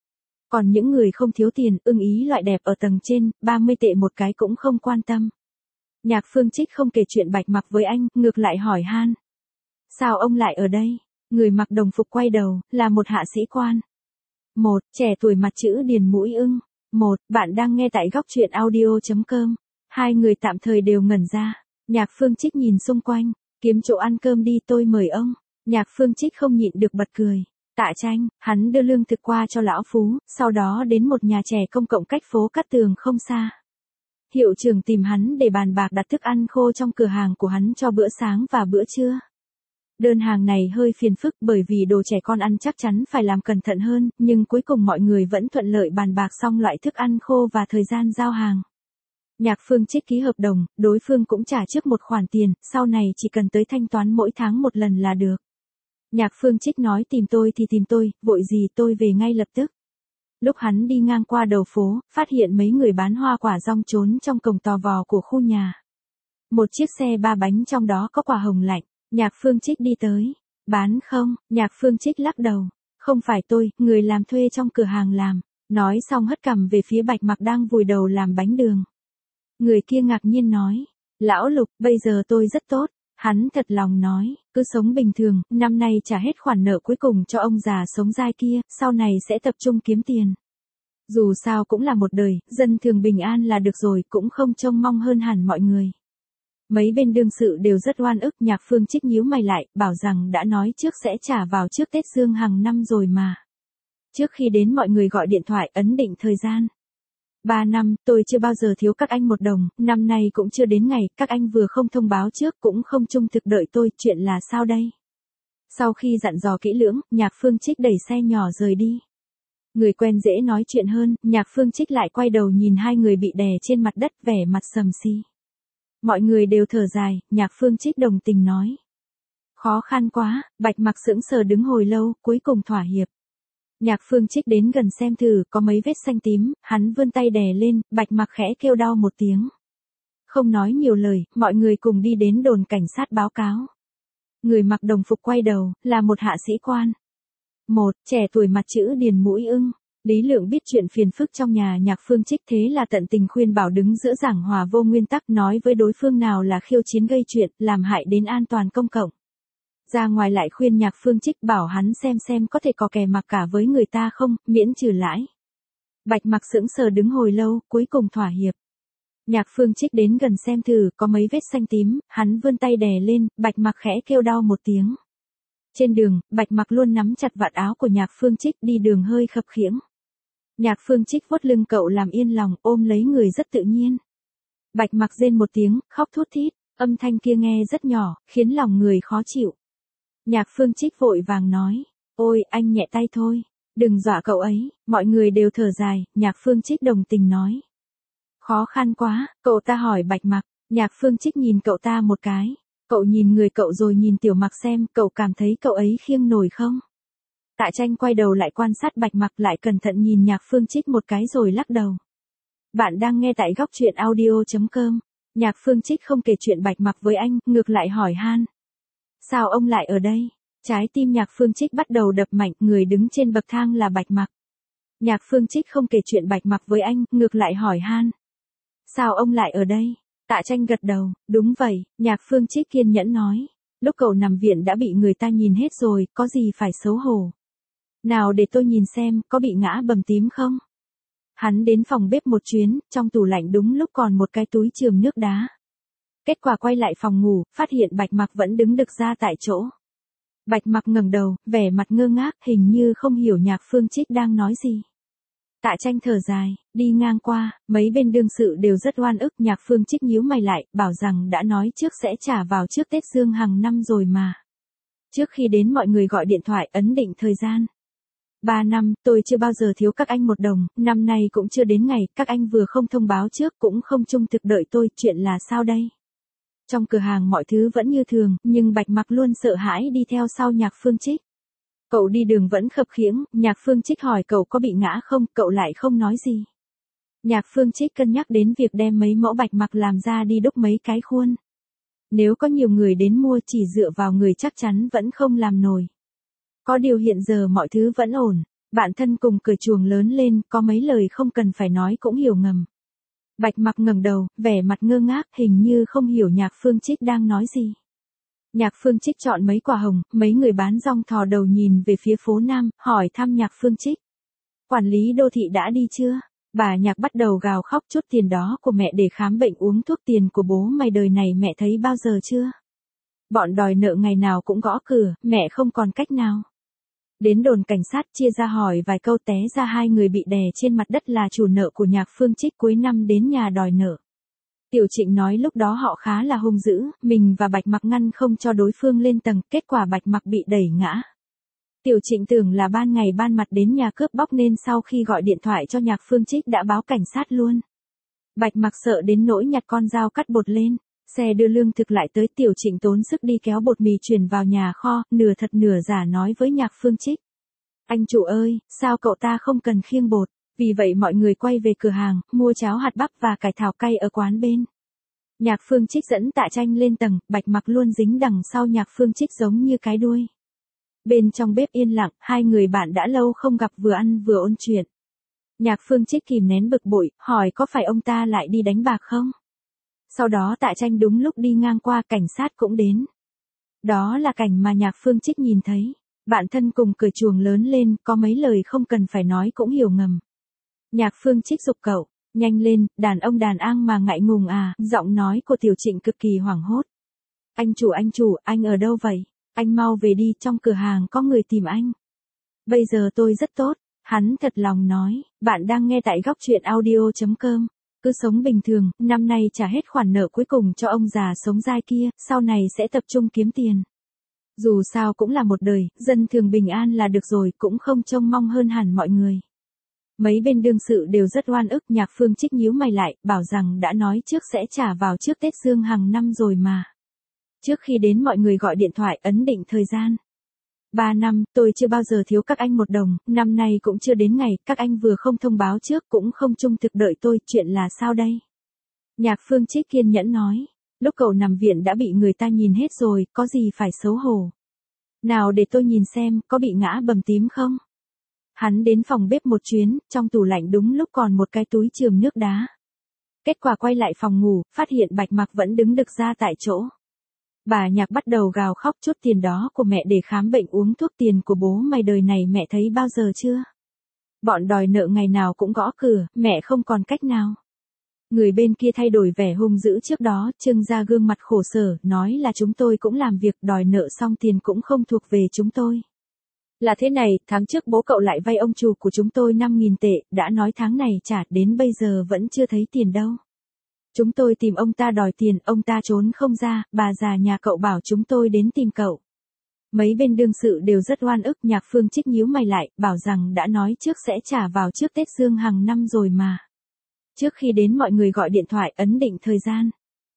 Còn những người không thiếu tiền, ưng ý loại đẹp ở tầng trên, ba mươi tệ một cái cũng không quan tâm. Nhạc Phương Trích không kể chuyện Bạch Mặc với anh, ngược lại hỏi han. Sao ông lại ở đây? Người mặc đồng phục quay đầu, là một hạ sĩ quan. Một, trẻ tuổi mặt chữ điền mũi ưng. Một, bạn đang nghe tại góc truyện audio chấm com. Hai người tạm thời đều ngẩn ra. Nhạc Phương Trích nhìn xung quanh, kiếm chỗ ăn cơm đi, tôi mời ông. Nhạc Phương Trích không nhịn được bật cười. Tạ Tranh, hắn đưa lương thực qua cho lão Phú, sau đó đến một nhà trẻ công cộng cách phố Cát Tường không xa. Hiệu trưởng tìm hắn để bàn bạc đặt thức ăn khô trong cửa hàng của hắn cho bữa sáng và bữa trưa. Đơn hàng này hơi phiền phức bởi vì đồ trẻ con ăn chắc chắn phải làm cẩn thận hơn, nhưng cuối cùng mọi người vẫn thuận lợi bàn bạc xong loại thức ăn khô và thời gian giao hàng. Nhạc Phương Trích ký hợp đồng, đối phương cũng trả trước một khoản tiền, sau này chỉ cần tới thanh toán mỗi tháng một lần là được. Nhạc Phương Trích nói tìm tôi thì tìm tôi, vội gì tôi về ngay lập tức. Lúc hắn đi ngang qua đầu phố, phát hiện mấy người bán hoa quả rong trốn trong cổng tò vò của khu nhà. Một chiếc xe ba bánh trong đó có quả hồng lạnh. Nhạc Phương Trích đi tới. Bán không? Nhạc Phương Trích lắc đầu. Không phải tôi, người làm thuê trong cửa hàng làm. Nói xong hất cằm về phía Bạch Mặc đang vùi đầu làm bánh đường. Người kia ngạc nhiên nói. Lão Lục, bây giờ tôi rất tốt. Hắn thật lòng nói, cứ sống bình thường, năm nay trả hết khoản nợ cuối cùng cho ông già sống dai kia, sau này sẽ tập trung kiếm tiền. Dù sao cũng là một đời, dân thường bình an là được rồi, cũng không trông mong hơn hẳn mọi người. Mấy bên đương sự đều rất oan ức, Nhạc Phương Trích nhíu mày lại, bảo rằng đã nói trước sẽ trả vào trước Tết Dương hàng năm rồi mà. Trước khi đến mọi người gọi điện thoại ấn định thời gian. Ba năm, tôi chưa bao giờ thiếu các anh một đồng, năm nay cũng chưa đến ngày, các anh vừa không thông báo trước cũng không trung thực đợi tôi, chuyện là sao đây? Sau khi dặn dò kỹ lưỡng, Nhạc Phương Trích đẩy xe nhỏ rời đi. Người quen dễ nói chuyện hơn, Nhạc Phương Trích lại quay đầu nhìn hai người bị đè trên mặt đất vẻ mặt sầm si. Mọi người đều thở dài, Nhạc Phương Trích đồng tình nói. Khó khăn quá, Bạch Mặc sững sờ đứng hồi lâu, cuối cùng thỏa hiệp. Nhạc Phương Trích đến gần xem thử, có mấy vết xanh tím, hắn vươn tay đè lên, Bạch Mặc khẽ kêu đau một tiếng. Không nói nhiều lời, mọi người cùng đi đến đồn cảnh sát báo cáo. Người mặc đồng phục quay đầu, là một hạ sĩ quan. Một, trẻ tuổi mặt chữ điền mũi ưng. Lý Lượng biết chuyện phiền phức trong nhà Nhạc Phương Trích thế là tận tình khuyên bảo đứng giữa giảng hòa vô nguyên tắc, nói với đối phương nào là khiêu chiến gây chuyện, làm hại đến an toàn công cộng. Ra ngoài lại khuyên Nhạc Phương Trích bảo hắn xem xem có thể có kè mặc cả với người ta không, miễn trừ lãi. Bạch Mặc sững sờ đứng hồi lâu, cuối cùng thỏa hiệp. Nhạc Phương Trích đến gần xem thử, có mấy vết xanh tím, hắn vươn tay đè lên, Bạch Mặc khẽ kêu đau một tiếng. Trên đường, Bạch Mặc luôn nắm chặt vạt áo của Nhạc Phương Trích, đi đường hơi khập khiễng. Nhạc Phương Trích vuốt lưng cậu làm yên lòng, ôm lấy người rất tự nhiên. Bạch Mặc rên một tiếng, khóc thút thít, âm thanh kia nghe rất nhỏ, khiến lòng người khó chịu. Nhạc Phương Trích vội vàng nói, ôi, anh nhẹ tay thôi, đừng dọa cậu ấy, mọi người đều thở dài, Nhạc Phương Trích đồng tình nói. Khó khăn quá, cậu ta hỏi Bạch Mặc, Nhạc Phương Trích nhìn cậu ta một cái, cậu nhìn người cậu rồi nhìn Tiểu Mặc xem, cậu cảm thấy cậu ấy khiêng nổi không? Tạ Tranh quay đầu lại quan sát Bạch Mặc, lại cẩn thận nhìn Nhạc Phương Trích một cái rồi lắc đầu. Bạn đang nghe tại góc truyện audio chấm com. Nhạc Phương Trích không kể chuyện Bạch Mặc với anh, ngược lại hỏi han. Sao ông lại ở đây? Trái tim Nhạc Phương Trích bắt đầu đập mạnh, người đứng trên bậc thang là Bạch Mặc. Nhạc Phương Trích không kể chuyện Bạch Mặc với anh, ngược lại hỏi han. Sao ông lại ở đây? Tạ Tranh gật đầu, đúng vậy, Nhạc Phương Trích kiên nhẫn nói. Lúc cậu nằm viện đã bị người ta nhìn hết rồi, có gì phải xấu hổ. Nào để tôi nhìn xem, có bị ngã bầm tím không? Hắn đến phòng bếp một chuyến, trong tủ lạnh đúng lúc còn một cái túi chườm nước đá. Kết quả quay lại phòng ngủ, phát hiện Bạch Mặc vẫn đứng đực ra tại chỗ. Bạch Mặc ngẩng đầu, vẻ mặt ngơ ngác, hình như không hiểu Nhạc Phương Trích đang nói gì. Tạ Tranh thở dài, đi ngang qua, mấy bên đương sự đều rất oan ức. Nhạc Phương Trích nhíu mày lại, bảo rằng đã nói trước sẽ trả vào trước Tết Dương hàng năm rồi mà. Trước khi đến mọi người gọi điện thoại ấn định thời gian. Ba năm, tôi chưa bao giờ thiếu các anh một đồng, năm nay cũng chưa đến ngày, các anh vừa không thông báo trước cũng không trung thực đợi tôi, chuyện là sao đây? Trong cửa hàng mọi thứ vẫn như thường, nhưng Bạch Mặc luôn sợ hãi đi theo sau Nhạc Phương Trích. Cậu đi đường vẫn khập khiễng, Nhạc Phương Trích hỏi cậu có bị ngã không, cậu lại không nói gì. Nhạc Phương Trích cân nhắc đến việc đem mấy mẫu Bạch Mặc làm ra đi đúc mấy cái khuôn. Nếu có nhiều người đến mua chỉ dựa vào người chắc chắn vẫn không làm nổi. Có điều hiện giờ mọi thứ vẫn ổn, bạn thân cùng cởi chuồng lớn lên, có mấy lời không cần phải nói cũng hiểu ngầm. Bạch Mặc ngẩng đầu, vẻ mặt ngơ ngác, hình như không hiểu Nhạc Phương Trích đang nói gì. Nhạc Phương Trích chọn mấy quả hồng, mấy người bán rong thò đầu nhìn về phía phố Nam, hỏi thăm Nhạc Phương Trích. Quản lý đô thị đã đi chưa? Bà Nhạc bắt đầu gào khóc, chút tiền đó của mẹ để khám bệnh uống thuốc, tiền của bố mày đời này mẹ thấy bao giờ chưa? Bọn đòi nợ ngày nào cũng gõ cửa, mẹ không còn cách nào. Đến đồn cảnh sát chia ra hỏi vài câu, té ra hai người bị đè trên mặt đất là chủ nợ của Nhạc Phương Trích cuối năm đến nhà đòi nợ. Tiểu Trịnh nói lúc đó họ khá là hung dữ, mình và Bạch Mặc ngăn không cho đối phương lên tầng, kết quả Bạch Mặc bị đẩy ngã. Tiểu Trịnh tưởng là ban ngày ban mặt đến nhà cướp bóc nên sau khi gọi điện thoại cho Nhạc Phương Trích đã báo cảnh sát luôn. Bạch Mặc sợ đến nỗi nhặt con dao cắt bột lên, xe đưa lương thực lại tới, Tiểu Trịnh tốn sức đi kéo bột mì chuyển vào nhà kho, nửa thật nửa giả nói với Nhạc Phương Trích. Anh chủ ơi, sao cậu ta không cần khiêng bột? Vì vậy mọi người quay về cửa hàng, mua cháo hạt bắp và cải thảo cay ở quán bên. Nhạc Phương Trích dẫn Tạ Tranh lên tầng, Bạch Mặc luôn dính đằng sau Nhạc Phương Trích giống như cái đuôi. Bên trong bếp yên lặng, hai người bạn đã lâu không gặp vừa ăn vừa ôn chuyện. Nhạc Phương Trích kìm nén bực bội, hỏi có phải ông ta lại đi đánh bạc không? Sau đó Tạ Tranh đúng lúc đi ngang qua, cảnh sát cũng đến. Đó là cảnh mà Nhạc Phương Trích nhìn thấy. Bạn thân cùng cởi chuồng lớn lên, có mấy lời không cần phải nói cũng hiểu ngầm. Nhạc Phương Trích giục cậu, nhanh lên, đàn ông đàn ang mà ngại ngùng à, giọng nói của Tiểu Trịnh cực kỳ hoảng hốt. Anh chủ anh chủ, anh ở đâu vậy? Anh mau về đi, trong cửa hàng có người tìm anh. Bây giờ tôi rất tốt, hắn thật lòng nói, bạn đang nghe tại góc truyện audio chấm com. Cứ sống bình thường, năm nay trả hết khoản nợ cuối cùng cho ông già sống dai kia, sau này sẽ tập trung kiếm tiền. Dù sao cũng là một đời, dân thường bình an là được rồi, cũng không trông mong hơn hẳn mọi người. Mấy bên đương sự đều rất oan ức, Nhạc Phương Trích nhíu mày lại, bảo rằng đã nói trước sẽ trả vào trước Tết Dương hàng năm rồi mà. Trước khi đến mọi người gọi điện thoại ấn định thời gian. Ba năm, tôi chưa bao giờ thiếu các anh một đồng, năm nay cũng chưa đến ngày, các anh vừa không thông báo trước cũng không trung thực đợi tôi, chuyện là sao đây? Nhạc Phương Trích kiên nhẫn nói, lúc cậu nằm viện đã bị người ta nhìn hết rồi, có gì phải xấu hổ. Nào để tôi nhìn xem, có bị ngã bầm tím không? Hắn đến phòng bếp một chuyến, trong tủ lạnh đúng lúc còn một cái túi chườm nước đá. Kết quả quay lại phòng ngủ, phát hiện Bạch Mặc vẫn đứng đực ra tại chỗ. Bà Nhạc bắt đầu gào khóc, chút tiền đó của mẹ để khám bệnh uống thuốc, tiền của bố mày đời này mẹ thấy bao giờ chưa? Bọn đòi nợ ngày nào cũng gõ cửa, mẹ không còn cách nào. Người bên kia thay đổi vẻ hung dữ trước đó, trưng ra gương mặt khổ sở, nói là chúng tôi cũng làm việc đòi nợ xong tiền cũng không thuộc về chúng tôi. Là thế này, tháng trước bố cậu lại vay ông chủ của chúng tôi năm nghìn tệ, đã nói tháng này trả, đến bây giờ vẫn chưa thấy tiền đâu. Chúng tôi tìm ông ta đòi tiền, ông ta trốn không ra, bà già nhà cậu bảo chúng tôi đến tìm cậu. Mấy bên đương sự đều rất oan ức, Nhạc Phương Trích nhíu mày lại, bảo rằng đã nói trước sẽ trả vào trước Tết Dương hàng năm rồi mà. Trước khi đến mọi người gọi điện thoại ấn định thời gian.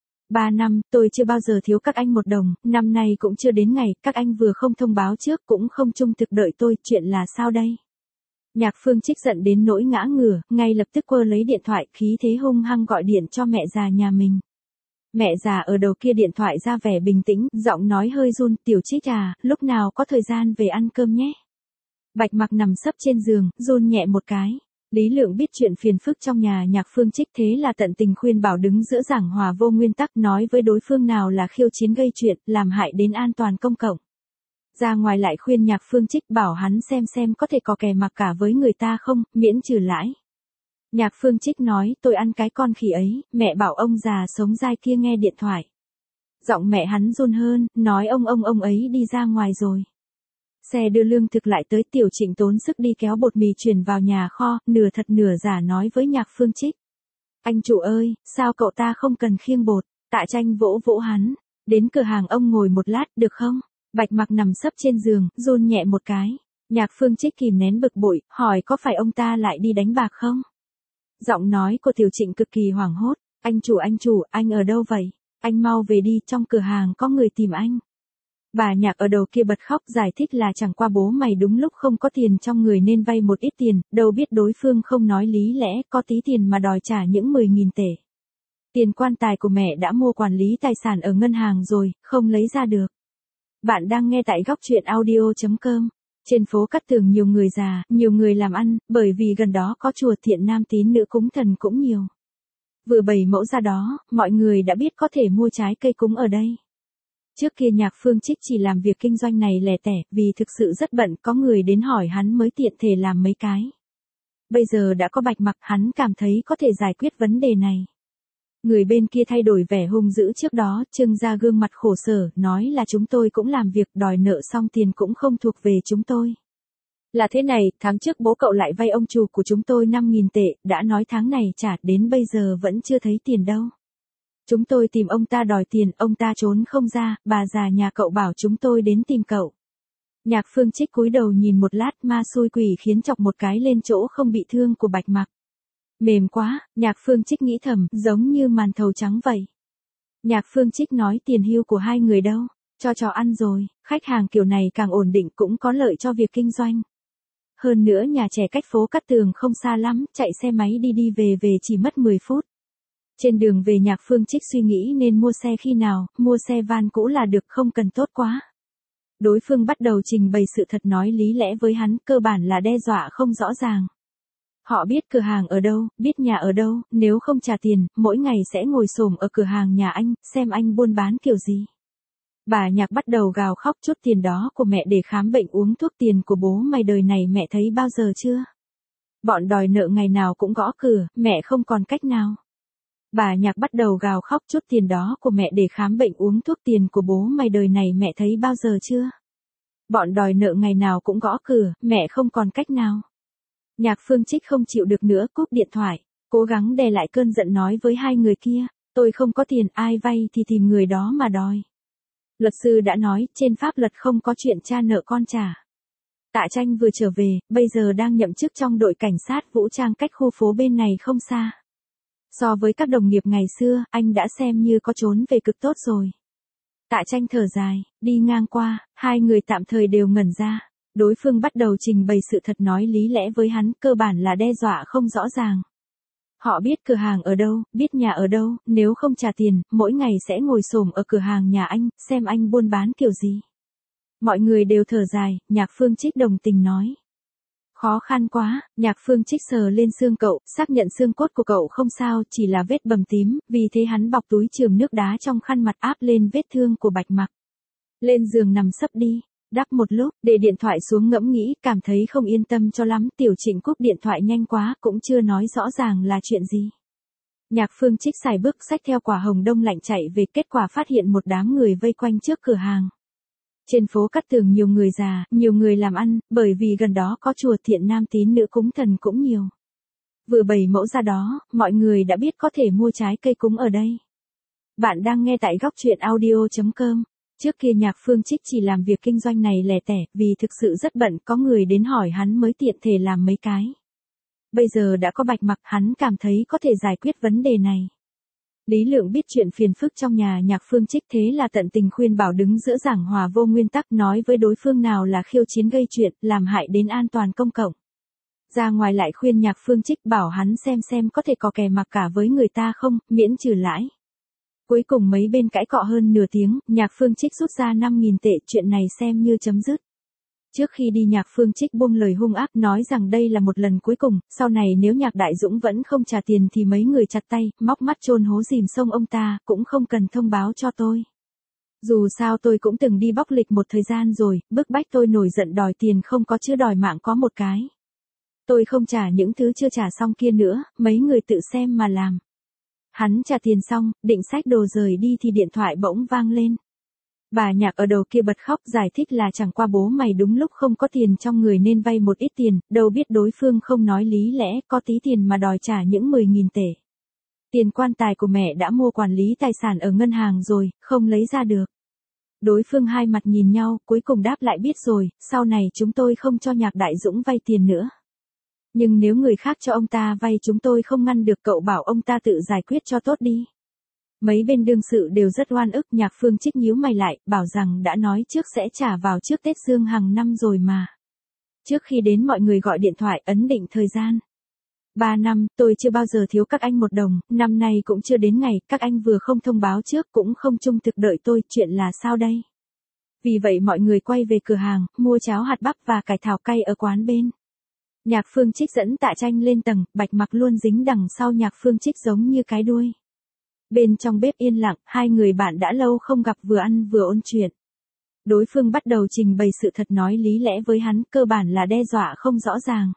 Ba năm, tôi chưa bao giờ thiếu các anh một đồng, năm nay cũng chưa đến ngày, các anh vừa không thông báo trước cũng không trung thực đợi tôi, chuyện là sao đây? Nhạc Phương Trích giận đến nỗi ngã ngửa, ngay lập tức quơ lấy điện thoại, khí thế hung hăng gọi điện cho mẹ già nhà mình. Mẹ già ở đầu kia điện thoại ra vẻ bình tĩnh, giọng nói hơi run, Tiểu Trích à, lúc nào có thời gian về ăn cơm nhé. Bạch Mặc nằm sấp trên giường, run nhẹ một cái. Lý Lượng biết chuyện phiền phức trong nhà Nhạc Phương Trích, thế là tận tình khuyên bảo đứng giữa giảng hòa vô nguyên tắc, nói với đối phương nào là khiêu chiến gây chuyện, làm hại đến an toàn công cộng. Ra ngoài lại khuyên Nhạc Phương Trích bảo hắn xem xem có thể có kè mặc cả với người ta không, miễn trừ lãi. Nhạc Phương Trích nói, tôi ăn cái con khỉ ấy, mẹ bảo ông già sống dai kia nghe điện thoại. Giọng mẹ hắn run hơn, nói ông ông ông ấy đi ra ngoài rồi. Xe đưa lương thực lại tới, Tiểu Trịnh tốn sức đi kéo bột mì chuyển vào nhà kho, nửa thật nửa giả nói với Nhạc Phương Trích. Anh chủ ơi, sao cậu ta không cần khiêng bột? Tạ Tranh vỗ vỗ hắn. Đến cửa hàng ông ngồi một lát, được không? Bạch Mặc nằm sấp trên giường, run nhẹ một cái. Nhạc Phương Trích kìm nén bực bội, hỏi có phải ông ta lại đi đánh bạc không? Giọng nói của Tiểu Trịnh cực kỳ hoảng hốt. Anh chủ anh chủ, anh ở đâu vậy? Anh mau về đi, trong cửa hàng có người tìm anh. Bà Nhạc ở đầu kia bật khóc, giải thích là chẳng qua bố mày đúng lúc không có tiền trong người nên vay một ít tiền, đâu biết đối phương không nói lý lẽ, có tí tiền mà đòi trả những mười nghìn tệ. Tiền quan tài của mẹ đã mua quản lý tài sản ở ngân hàng rồi, không lấy ra được. Bạn đang nghe tại góc truyện audio chấm com. Trên phố Cát Tường nhiều người già, nhiều người làm ăn, bởi vì gần đó có chùa Thiện Nam tín nữ cúng thần cũng nhiều. Vừa bày mẫu ra đó, mọi người đã biết có thể mua trái cây cúng ở đây. Trước kia Nhạc Phương Trích chỉ làm việc kinh doanh này lẻ tẻ, vì thực sự rất bận, có người đến hỏi hắn mới tiện thể làm mấy cái. Bây giờ đã có Bạch Mặc, hắn cảm thấy có thể giải quyết vấn đề này. Người bên kia thay đổi vẻ hung dữ trước đó, trưng ra gương mặt khổ sở, nói là chúng tôi cũng làm việc đòi nợ xong tiền cũng không thuộc về chúng tôi. Là thế này, tháng trước bố cậu lại vay ông chủ của chúng tôi năm nghìn tệ, đã nói tháng này trả, đến bây giờ vẫn chưa thấy tiền đâu. Chúng tôi tìm ông ta đòi tiền, ông ta trốn không ra, bà già nhà cậu bảo chúng tôi đến tìm cậu. Nhạc Phương Trích cúi đầu nhìn một lát, ma xui quỷ khiến chọc một cái lên chỗ không bị thương của Bạch Mặc. Mềm quá, Nhạc Phương Trích nghĩ thầm, giống như màn thầu trắng vậy. Nhạc Phương Trích nói tiền hưu của hai người đâu, cho chó ăn rồi, khách hàng kiểu này càng ổn định cũng có lợi cho việc kinh doanh. Hơn nữa nhà trẻ cách phố Cát Tường không xa lắm, chạy xe máy đi đi về về chỉ mất mười phút. Trên đường về Nhạc Phương Trích suy nghĩ nên mua xe khi nào, mua xe van cũ là được, không cần tốt quá. Đối phương bắt đầu trình bày sự thật, nói lý lẽ với hắn, cơ bản là đe dọa không rõ ràng. Họ biết cửa hàng ở đâu, biết nhà ở đâu, nếu không trả tiền, mỗi ngày sẽ ngồi xổm ở cửa hàng nhà anh, xem anh buôn bán kiểu gì. Bà Nhạc bắt đầu gào khóc, chút tiền đó của mẹ để khám bệnh uống thuốc, tiền của bố mày đời này mẹ thấy bao giờ chưa? Bọn đòi nợ ngày nào cũng gõ cửa, mẹ không còn cách nào. Bà Nhạc bắt đầu gào khóc, chút tiền đó của mẹ để khám bệnh uống thuốc, tiền của bố mày đời này mẹ thấy bao giờ chưa? Bọn đòi nợ ngày nào cũng gõ cửa, mẹ không còn cách nào. Nhạc Phương Trích không chịu được nữa, cúp điện thoại, cố gắng đè lại cơn giận nói với hai người kia, tôi không có tiền, ai vay thì tìm người đó mà đòi. Luật sư đã nói, trên pháp luật không có chuyện cha nợ con trả. Tạ Tranh vừa trở về, bây giờ đang nhậm chức trong đội cảnh sát vũ trang cách khu phố bên này không xa. So với các đồng nghiệp ngày xưa, anh đã xem như có trốn về cực tốt rồi. Tạ Tranh thở dài, đi ngang qua, hai người tạm thời đều ngẩn ra. Đối phương bắt đầu trình bày sự thật, nói lý lẽ với hắn, cơ bản là đe dọa không rõ ràng. Họ biết cửa hàng ở đâu, biết nhà ở đâu, nếu không trả tiền, mỗi ngày sẽ ngồi xổm ở cửa hàng nhà anh, xem anh buôn bán kiểu gì. Mọi người đều thở dài, Nhạc Phương Trích đồng tình nói. Khó khăn quá, Nhạc Phương Trích sờ lên xương cậu, xác nhận xương cốt của cậu không sao, chỉ là vết bầm tím, vì thế hắn bọc túi chườm nước đá trong khăn mặt áp lên vết thương của Bạch Mặc. Lên giường nằm sấp đi, đắp một lúc, để điện thoại xuống ngẫm nghĩ, cảm thấy không yên tâm cho lắm, Tiểu Trịnh cúp điện thoại nhanh quá, cũng chưa nói rõ ràng là chuyện gì. Nhạc Phương Trích xài bước xách theo quả hồng đông lạnh chạy về, kết quả phát hiện một đám người vây quanh trước cửa hàng. Trên phố Cát Tường nhiều người già, nhiều người làm ăn, bởi vì gần đó có chùa Thiện Nam tín nữ cúng thần cũng nhiều. Vừa bày mẫu ra đó, mọi người đã biết có thể mua trái cây cúng ở đây. Bạn đang nghe tại góc truyện audio chấm com. Trước kia Nhạc Phương Trích chỉ làm việc kinh doanh này lẻ tẻ, vì thực sự rất bận, có người đến hỏi hắn mới tiện thể làm mấy cái. Bây giờ đã có Bạch Mặc, hắn cảm thấy có thể giải quyết vấn đề này. Lý Lượng biết chuyện phiền phức trong nhà Nhạc Phương Trích, thế là tận tình khuyên bảo đứng giữa giảng hòa vô nguyên tắc, nói với đối phương nào là khiêu chiến gây chuyện, làm hại đến an toàn công cộng. Ra ngoài lại khuyên Nhạc Phương Trích bảo hắn xem xem có thể có kè mặc cả với người ta không, miễn trừ lãi. Cuối cùng mấy bên cãi cọ hơn nửa tiếng, Nhạc Phương Trích rút ra năm nghìn tệ, chuyện này xem như chấm dứt. Trước khi đi Nhạc Phương Trích buông lời hung ác, nói rằng đây là một lần cuối cùng, sau này nếu Nhạc Đại Dũng vẫn không trả tiền thì mấy người chặt tay, móc mắt chôn hố dìm sông ông ta, cũng không cần thông báo cho tôi. Dù sao tôi cũng từng đi bóc lịch một thời gian rồi, bức bách tôi nổi giận đòi tiền không có chứ đòi mạng có một cái. Tôi không trả những thứ chưa trả xong kia nữa, mấy người tự xem mà làm. Hắn trả tiền xong, định xách đồ rời đi thì điện thoại bỗng vang lên. Bà Nhạc ở đầu kia bật khóc, giải thích là chẳng qua bố mày đúng lúc không có tiền trong người nên vay một ít tiền, đâu biết đối phương không nói lý lẽ, có tí tiền mà đòi trả những mười nghìn tệ. Tiền quan tài của mẹ đã mua quản lý tài sản ở ngân hàng rồi, không lấy ra được. Đối phương hai mặt nhìn nhau, cuối cùng đáp lại biết rồi, sau này chúng tôi không cho Nhạc Đại Dũng vay tiền nữa. Nhưng nếu người khác cho ông ta vay chúng tôi không ngăn được, cậu bảo ông ta tự giải quyết cho tốt đi. Mấy bên đương sự đều rất oan ức, Nhạc Phương Trích nhíu mày lại, bảo rằng đã nói trước sẽ trả vào trước Tết Dương hàng năm rồi mà. Trước khi đến mọi người gọi điện thoại ấn định thời gian. Ba năm, tôi chưa bao giờ thiếu các anh một đồng, năm nay cũng chưa đến ngày, các anh vừa không thông báo trước cũng không trung thực đợi tôi, chuyện là sao đây? Vì vậy mọi người quay về cửa hàng, mua cháo hạt bắp và cải thảo cay ở quán bên. Nhạc Phương Trích dẫn Tạ Tranh lên tầng, Bạch Mặc luôn dính đằng sau Nhạc Phương Trích giống như cái đuôi. Bên trong bếp yên lặng, hai người bạn đã lâu không gặp vừa ăn vừa ôn chuyện. Đối phương bắt đầu trình bày sự thật, nói lý lẽ với hắn, cơ bản là đe dọa không rõ ràng.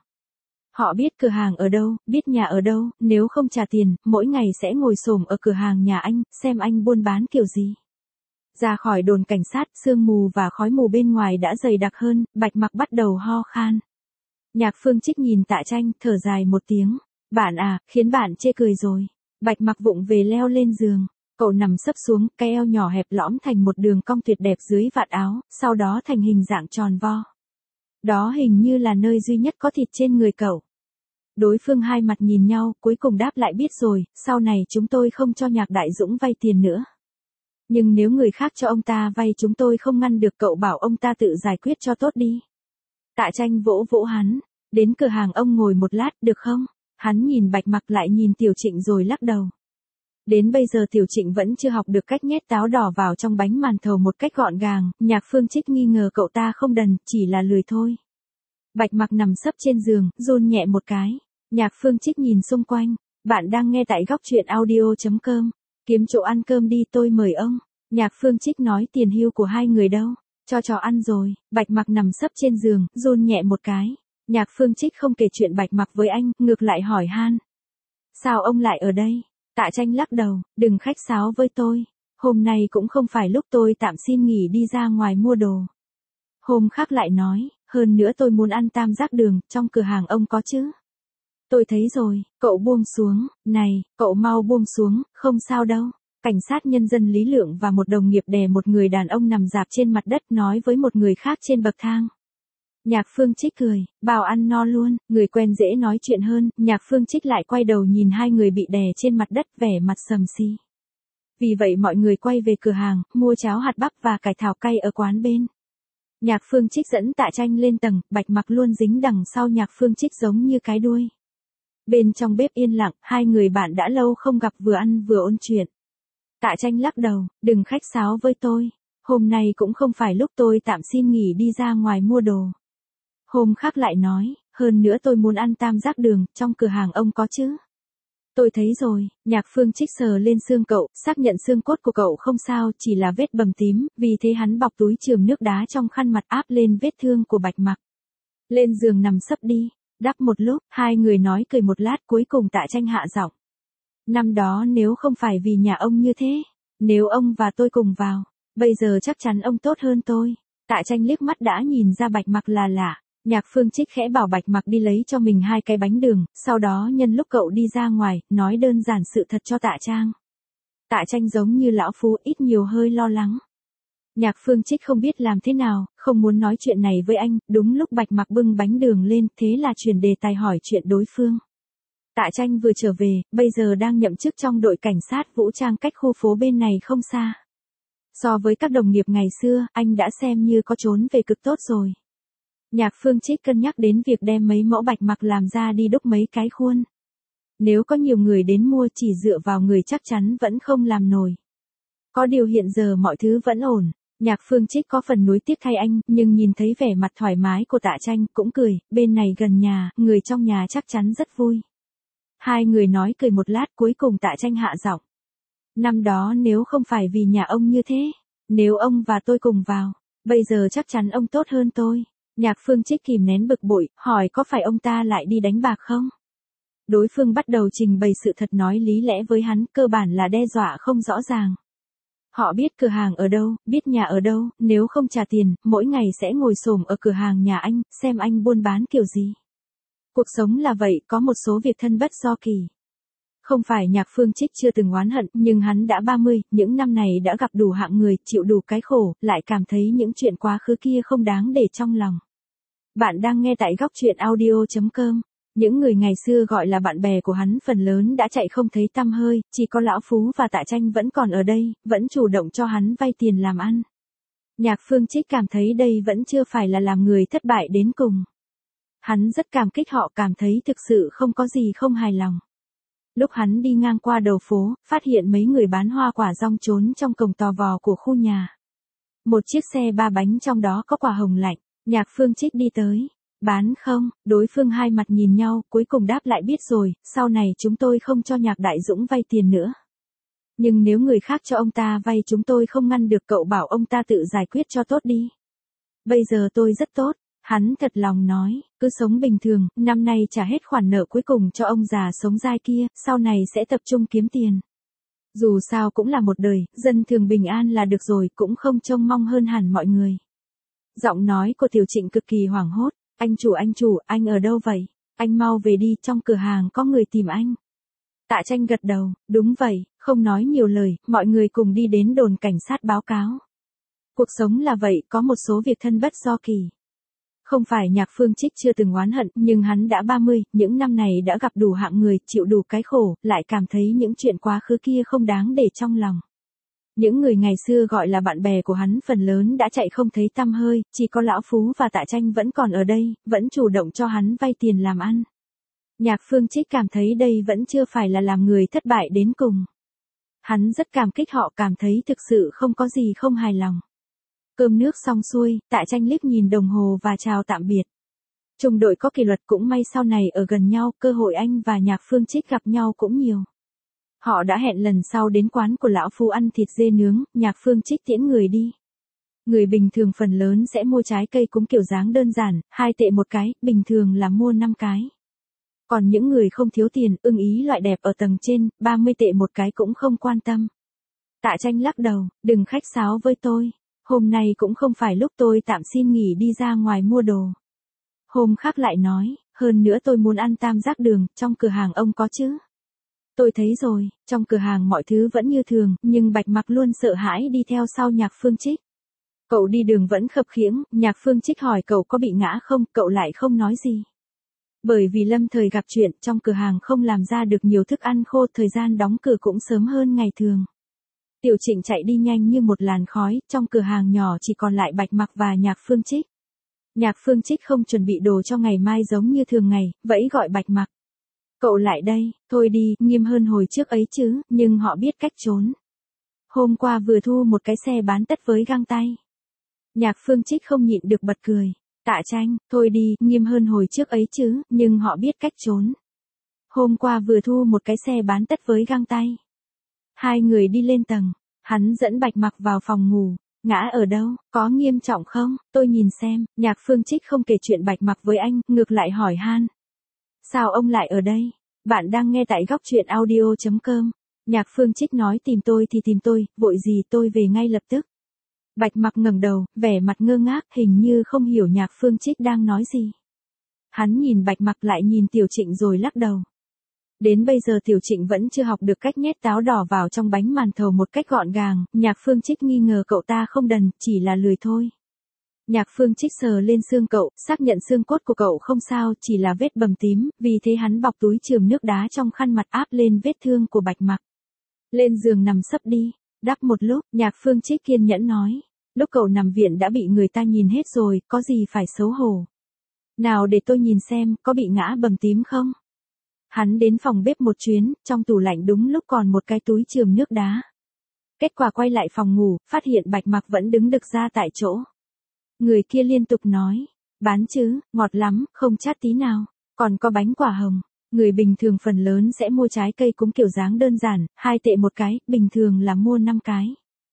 Họ biết cửa hàng ở đâu, biết nhà ở đâu, nếu không trả tiền, mỗi ngày sẽ ngồi xổm ở cửa hàng nhà anh, xem anh buôn bán kiểu gì. Ra khỏi đồn cảnh sát, sương mù và khói mù bên ngoài đã dày đặc hơn, Bạch Mặc bắt đầu ho khan. Nhạc Phương Trích nhìn Tạ Tranh, thở dài một tiếng. Bạn à, khiến bạn chê cười rồi. Bạch Mặc vụng về leo lên giường. Cậu nằm sấp xuống, cái eo nhỏ hẹp lõm thành một đường cong tuyệt đẹp dưới vạt áo, sau đó thành hình dạng tròn vo. Đó hình như là nơi duy nhất có thịt trên người cậu. Đối phương hai mặt nhìn nhau, cuối cùng đáp lại biết rồi, sau này chúng tôi không cho Nhạc Đại Dũng vay tiền nữa. Nhưng nếu người khác cho ông ta vay chúng tôi không ngăn được, cậu bảo ông ta tự giải quyết cho tốt đi. Tạ Tranh vỗ vỗ hắn. Đến cửa hàng ông ngồi một lát, được không? Hắn nhìn Bạch Mặc lại nhìn Tiểu Trịnh rồi lắc đầu. Đến bây giờ Tiểu Trịnh vẫn chưa học được cách nhét táo đỏ vào trong bánh màn thầu một cách gọn gàng, Nhạc Phương Trích nghi ngờ cậu ta không đần, chỉ là lười thôi. Bạch Mặc nằm sấp trên giường, run nhẹ một cái. Nhạc Phương Trích nhìn xung quanh. Bạn đang nghe tại góc truyện audio chấm com. Kiếm chỗ ăn cơm đi, tôi mời ông. Nhạc Phương Trích nói tiền hưu của hai người đâu? Cho chó ăn rồi. Bạch Mặc nằm sấp trên giường, run nhẹ một cái. Nhạc Phương Trích không kể chuyện Bạch Mặc với anh, ngược lại hỏi han. Sao ông lại ở đây? Tạ Tranh lắc đầu, đừng khách sáo với tôi. Hôm nay cũng không phải lúc tôi tạm xin nghỉ đi ra ngoài mua đồ. Hôm khác lại nói, hơn nữa tôi muốn ăn tam giác đường, trong cửa hàng ông có chứ? Tôi thấy rồi, cậu buông xuống, này, cậu mau buông xuống, không sao đâu. Cảnh sát nhân dân Lý Lượng và một đồng nghiệp đè một người đàn ông nằm rạp trên mặt đất nói với một người khác trên bậc thang. Nhạc Phương Trích cười, bảo ăn no luôn, người quen dễ nói chuyện hơn, Nhạc Phương Trích lại quay đầu nhìn hai người bị đè trên mặt đất vẻ mặt sầm xi. Vì vậy mọi người quay về cửa hàng, mua cháo hạt bắp và cải thảo cay ở quán bên. Nhạc Phương Trích dẫn Tạ Tranh lên tầng, Bạch Mặc luôn dính đằng sau Nhạc Phương Trích giống như cái đuôi. Bên trong bếp yên lặng, hai người bạn đã lâu không gặp vừa ăn vừa ôn chuyện. Tạ Tranh lắc đầu, đừng khách sáo với tôi. Hôm nay cũng không phải lúc tôi tạm xin nghỉ đi ra ngoài mua đồ. Hôm khác lại nói, hơn nữa tôi muốn ăn tam giác đường, trong cửa hàng ông có chứ? Tôi thấy rồi, Nhạc Phương Trích sờ lên xương cậu, xác nhận xương cốt của cậu không sao, chỉ là vết bầm tím, vì thế hắn bọc túi chườm nước đá trong khăn mặt áp lên vết thương của Bạch Mặc. Lên giường nằm sấp đi, đắp một lúc, hai người nói cười một lát, cuối cùng Tạ Tranh hạ giọng. Năm đó nếu không phải vì nhà ông như thế, nếu ông và tôi cùng vào, bây giờ chắc chắn ông tốt hơn tôi. Tạ Tranh liếc mắt đã nhìn ra Bạch Mặc là lạ. Nhạc Phương Trích khẽ bảo Bạch Mặc đi lấy cho mình hai cái bánh đường, sau đó nhân lúc cậu đi ra ngoài, nói đơn giản sự thật cho Tạ Trang. Tạ Tranh giống như lão phú, ít nhiều hơi lo lắng. Nhạc Phương Trích không biết làm thế nào, không muốn nói chuyện này với anh, đúng lúc Bạch Mặc bưng bánh đường lên, thế là chuyển đề tài hỏi chuyện đối phương. Tạ Tranh vừa trở về, bây giờ đang nhậm chức trong đội cảnh sát vũ trang cách khu phố bên này không xa. So với các đồng nghiệp ngày xưa, anh đã xem như có trốn về cực tốt rồi. Nhạc Phương Trích cân nhắc đến việc đem mấy mẫu Bạch Mặc làm ra đi đúc mấy cái khuôn. Nếu có nhiều người đến mua chỉ dựa vào người chắc chắn vẫn không làm nổi. Có điều hiện giờ mọi thứ vẫn ổn. Nhạc Phương Trích có phần nuối tiếc thay anh, nhưng nhìn thấy vẻ mặt thoải mái của Tạ Tranh, cũng cười, bên này gần nhà, người trong nhà chắc chắn rất vui. Hai người nói cười một lát, cuối cùng Tạ Tranh hạ giọng. Năm đó nếu không phải vì nhà ông như thế, nếu ông và tôi cùng vào, bây giờ chắc chắn ông tốt hơn tôi. Nhạc Phương Trích kìm nén bực bội, hỏi có phải ông ta lại đi đánh bạc không? Đối phương bắt đầu trình bày sự thật, nói lý lẽ với hắn, cơ bản là đe dọa không rõ ràng. Họ biết cửa hàng ở đâu, biết nhà ở đâu, nếu không trả tiền, mỗi ngày sẽ ngồi xổm ở cửa hàng nhà anh, xem anh buôn bán kiểu gì. Cuộc sống là vậy, có một số việc thân bất do kỳ. Không phải Nhạc Phương Trích chưa từng oán hận, nhưng hắn đã ba mươi, những năm này đã gặp đủ hạng người, chịu đủ cái khổ, lại cảm thấy những chuyện quá khứ kia không đáng để trong lòng. Bạn đang nghe tại góc truyện audio chấm com. Những người ngày xưa gọi là bạn bè của hắn phần lớn đã chạy không thấy tăm hơi, chỉ có lão Phú và Tạ Tranh vẫn còn ở đây, vẫn chủ động cho hắn vay tiền làm ăn. Nhạc Phương Trích cảm thấy đây vẫn chưa phải là làm người thất bại đến cùng. Hắn rất cảm kích họ, cảm thấy thực sự không có gì không hài lòng. Lúc hắn đi ngang qua đầu phố, phát hiện mấy người bán hoa quả rong trốn trong cổng tò vò của khu nhà. Một chiếc xe ba bánh trong đó có quả hồng lạnh, Nhạc Phương Trích đi tới. Bán không? Đối phương hai mặt nhìn nhau, cuối cùng đáp lại biết rồi, sau này chúng tôi không cho Nhạc Đại Dũng vay tiền nữa. Nhưng nếu người khác cho ông ta vay chúng tôi không ngăn được, cậu bảo ông ta tự giải quyết cho tốt đi. Bây giờ tôi rất tốt, hắn thật lòng nói, cứ sống bình thường, năm nay trả hết khoản nợ cuối cùng cho ông già sống dai kia, sau này sẽ tập trung kiếm tiền. Dù sao cũng là một đời, dân thường bình an là được rồi, cũng không trông mong hơn hẳn mọi người. Giọng nói của Tiểu Trịnh cực kỳ hoảng hốt. Anh chủ anh chủ, anh ở đâu vậy? Anh mau về đi, trong cửa hàng có người tìm anh. Tạ Tranh gật đầu, đúng vậy, không nói nhiều lời, mọi người cùng đi đến đồn cảnh sát báo cáo. Cuộc sống là vậy, có một số việc thân bất do kỳ. Không phải Nhạc Phương Trích chưa từng oán hận, nhưng hắn đã ba mươi, những năm này đã gặp đủ hạng người, chịu đủ cái khổ, lại cảm thấy những chuyện quá khứ kia không đáng để trong lòng. Những người ngày xưa gọi là bạn bè của hắn phần lớn đã chạy không thấy tăm hơi, chỉ có lão Phú và Tạ Tranh vẫn còn ở đây, vẫn chủ động cho hắn vay tiền làm ăn. Nhạc Phương Trích cảm thấy đây vẫn chưa phải là làm người thất bại đến cùng. Hắn rất cảm kích họ, cảm thấy thực sự không có gì không hài lòng. Cơm nước xong xuôi, Tạ Tranh liếc nhìn đồng hồ và chào tạm biệt. Trung đội có kỷ luật, cũng may sau này ở gần nhau, cơ hội anh và Nhạc Phương Trích gặp nhau cũng nhiều. Họ đã hẹn lần sau đến quán của lão Phu ăn thịt dê nướng, Nhạc Phương Trích tiễn người đi. Người bình thường phần lớn sẽ mua trái cây cúng kiểu dáng đơn giản, hai tệ một cái, bình thường là mua năm cái. Còn những người không thiếu tiền, ưng ý loại đẹp ở tầng trên, ba mươi tệ một cái cũng không quan tâm. Tạ Tranh lắc đầu, đừng khách sáo với tôi. Hôm nay cũng không phải lúc tôi tạm xin nghỉ đi ra ngoài mua đồ. Hôm khác lại nói, hơn nữa tôi muốn ăn tam giác đường, trong cửa hàng ông có chứ? Tôi thấy rồi, trong cửa hàng mọi thứ vẫn như thường, nhưng Bạch Mặc luôn sợ hãi đi theo sau Nhạc Phương Trích. Cậu đi đường vẫn khập khiễng, Nhạc Phương Trích hỏi cậu có bị ngã không, cậu lại không nói gì. Bởi vì lâm thời gặp chuyện, trong cửa hàng không làm ra được nhiều thức ăn khô, thời gian đóng cửa cũng sớm hơn ngày thường. Tiểu Trịnh chạy đi nhanh như một làn khói, trong cửa hàng nhỏ chỉ còn lại Bạch Mặc và Nhạc Phương Trích. Nhạc Phương Trích không chuẩn bị đồ cho ngày mai giống như thường ngày, vẫy gọi Bạch Mặc. Cậu lại đây, thôi đi, nghiêm hơn hồi trước ấy chứ, nhưng họ biết cách trốn. Hôm qua vừa thu một cái xe bán tất với găng tay. Nhạc Phương Trích không nhịn được bật cười. Tạ Tranh, thôi đi, nghiêm hơn hồi trước ấy chứ, nhưng họ biết cách trốn. Hôm qua vừa thu một cái xe bán tất với găng tay. Hai người đi lên tầng, hắn dẫn Bạch Mặc vào phòng ngủ. Ngã ở đâu, có nghiêm trọng không, tôi nhìn xem. Nhạc Phương Trích không kể chuyện Bạch Mặc với anh, ngược lại hỏi han. Sao ông lại ở đây? Bạn đang nghe tại góc truyện audio chấm com. Nhạc Phương Trích nói tìm tôi thì tìm tôi, vội gì tôi về ngay lập tức. Bạch Mặc ngẩng đầu, vẻ mặt ngơ ngác, hình như không hiểu Nhạc Phương Trích đang nói gì. Hắn nhìn Bạch Mặc lại nhìn Tiểu Trịnh rồi lắc đầu. Đến bây giờ Tiểu Trịnh vẫn chưa học được cách nhét táo đỏ vào trong bánh màn thầu một cách gọn gàng, Nhạc Phương Trích nghi ngờ cậu ta không đần, chỉ là lười thôi. Nhạc Phương Trích sờ lên xương cậu, xác nhận xương cốt của cậu không sao, chỉ là vết bầm tím, vì thế hắn bọc túi chườm nước đá trong khăn mặt áp lên vết thương của Bạch Mặc. Lên giường nằm sấp đi, đắp một lúc, Nhạc Phương Trích kiên nhẫn nói. Lúc cậu nằm viện đã bị người ta nhìn hết rồi, có gì phải xấu hổ. Nào để tôi nhìn xem, có bị ngã bầm tím không? Hắn đến phòng bếp một chuyến, trong tủ lạnh đúng lúc còn một cái túi chườm nước đá. Kết quả quay lại phòng ngủ, phát hiện Bạch Mặc vẫn đứng đực ra tại chỗ. Người kia liên tục nói, bán chứ, ngọt lắm, không chát tí nào, còn có bánh quả hồng. Người bình thường phần lớn sẽ mua trái cây cúng kiểu dáng đơn giản, hai tệ một cái, bình thường là mua năm cái.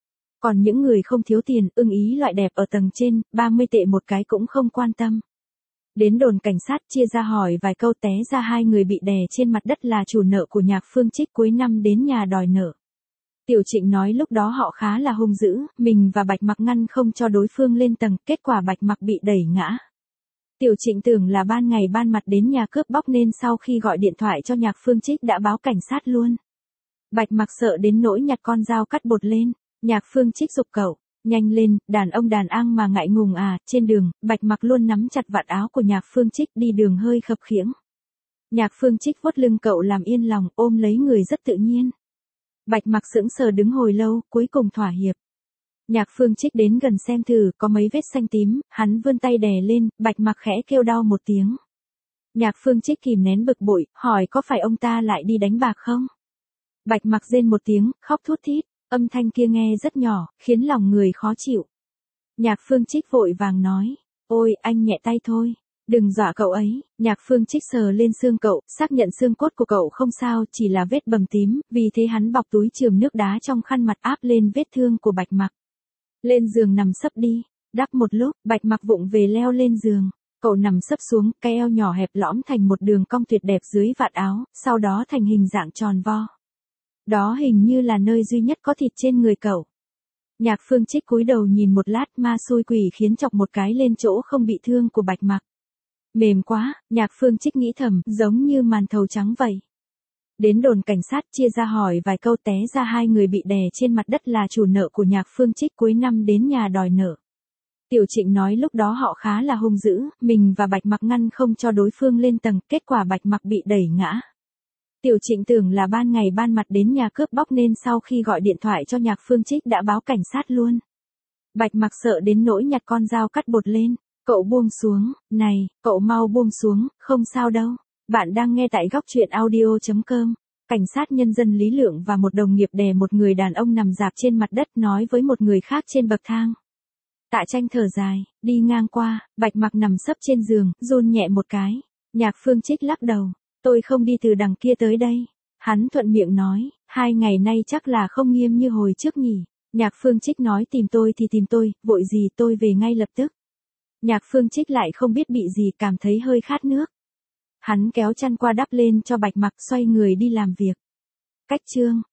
Còn những người không thiếu tiền, ưng ý loại đẹp ở tầng trên, ba mươi tệ một cái cũng không quan tâm. Đến đồn cảnh sát chia ra hỏi vài câu té ra hai người bị đè trên mặt đất là chủ nợ của Nhạc Phương Trích cuối năm đến nhà đòi nợ. Tiểu Trịnh nói lúc đó họ khá là hung dữ, mình và Bạch Mặc ngăn không cho đối phương lên tầng, kết quả Bạch Mặc bị đẩy ngã. Tiểu Trịnh tưởng là ban ngày ban mặt đến nhà cướp bóc nên sau khi gọi điện thoại cho Nhạc Phương Trích đã báo cảnh sát luôn. Bạch Mặc sợ đến nỗi nhặt con dao cắt bột lên, Nhạc Phương Trích giục cậu. Nhanh lên, đàn ông đàn ang mà ngại ngùng à, trên đường, Bạch Mặc luôn nắm chặt vạt áo của Nhạc Phương Trích đi đường hơi khập khiễng. Nhạc Phương Trích vuốt lưng cậu làm yên lòng, ôm lấy người rất tự nhiên. Bạch Mặc sững sờ đứng hồi lâu, cuối cùng thỏa hiệp. Nhạc Phương Trích đến gần xem thử, có mấy vết xanh tím, hắn vươn tay đè lên, Bạch Mặc khẽ kêu đau một tiếng. Nhạc Phương Trích kìm nén bực bội, hỏi có phải ông ta lại đi đánh bạc không? Bạch Mặc rên một tiếng, khóc thút thít. Âm thanh kia nghe rất nhỏ, khiến lòng người khó chịu. Nhạc Phương Trích vội vàng nói, ôi, anh nhẹ tay thôi, đừng dọa cậu ấy. Nhạc Phương Trích sờ lên xương cậu, xác nhận xương cốt của cậu không sao, chỉ là vết bầm tím, vì thế hắn bọc túi chườm nước đá trong khăn mặt áp lên vết thương của Bạch Mặc. Lên giường nằm sấp đi, đắp một lúc, Bạch Mặc vụng về leo lên giường. Cậu nằm sấp xuống, cái eo nhỏ hẹp lõm thành một đường cong tuyệt đẹp dưới vạt áo, sau đó thành hình dạng tròn vo. Đó hình như là nơi duy nhất có thịt trên người cậu. Nhạc Phương Trích cúi đầu nhìn một lát, ma xui quỷ khiến chọc một cái lên chỗ không bị thương của Bạch Mặc. Mềm quá, Nhạc Phương Trích nghĩ thầm, giống như màn thầu trắng vậy. Đến đồn cảnh sát chia ra hỏi vài câu té ra hai người bị đè trên mặt đất là chủ nợ của Nhạc Phương Trích cuối năm đến nhà đòi nợ. Tiểu Trịnh nói lúc đó họ khá là hung dữ, mình và Bạch Mặc ngăn không cho đối phương lên tầng, kết quả Bạch Mặc bị đẩy ngã. Tiểu Trịnh tưởng là ban ngày ban mặt đến nhà cướp bóc nên sau khi gọi điện thoại cho Nhạc Phương Trích đã báo cảnh sát luôn. Bạch Mặc sợ đến nỗi nhặt con dao cắt bột lên, cậu buông xuống, này, cậu mau buông xuống, không sao đâu. Bạn đang nghe tại góc truyện audio chấm com. Cảnh sát nhân dân Lý Lượng và một đồng nghiệp đè một người đàn ông nằm rạp trên mặt đất nói với một người khác trên bậc thang. Tạ Tranh thở dài, đi ngang qua, Bạch Mặc nằm sấp trên giường, run nhẹ một cái. Nhạc Phương Trích lắc đầu. Tôi không đi từ đằng kia tới đây. Hắn thuận miệng nói, hai ngày nay chắc là không nghiêm như hồi trước nhỉ. Nhạc Phương Trích nói tìm tôi thì tìm tôi, vội gì tôi về ngay lập tức. Nhạc Phương Trích lại không biết bị gì, cảm thấy hơi khát nước. Hắn kéo chăn qua đắp lên cho Bạch Mặc, xoay người đi làm việc. Cách chương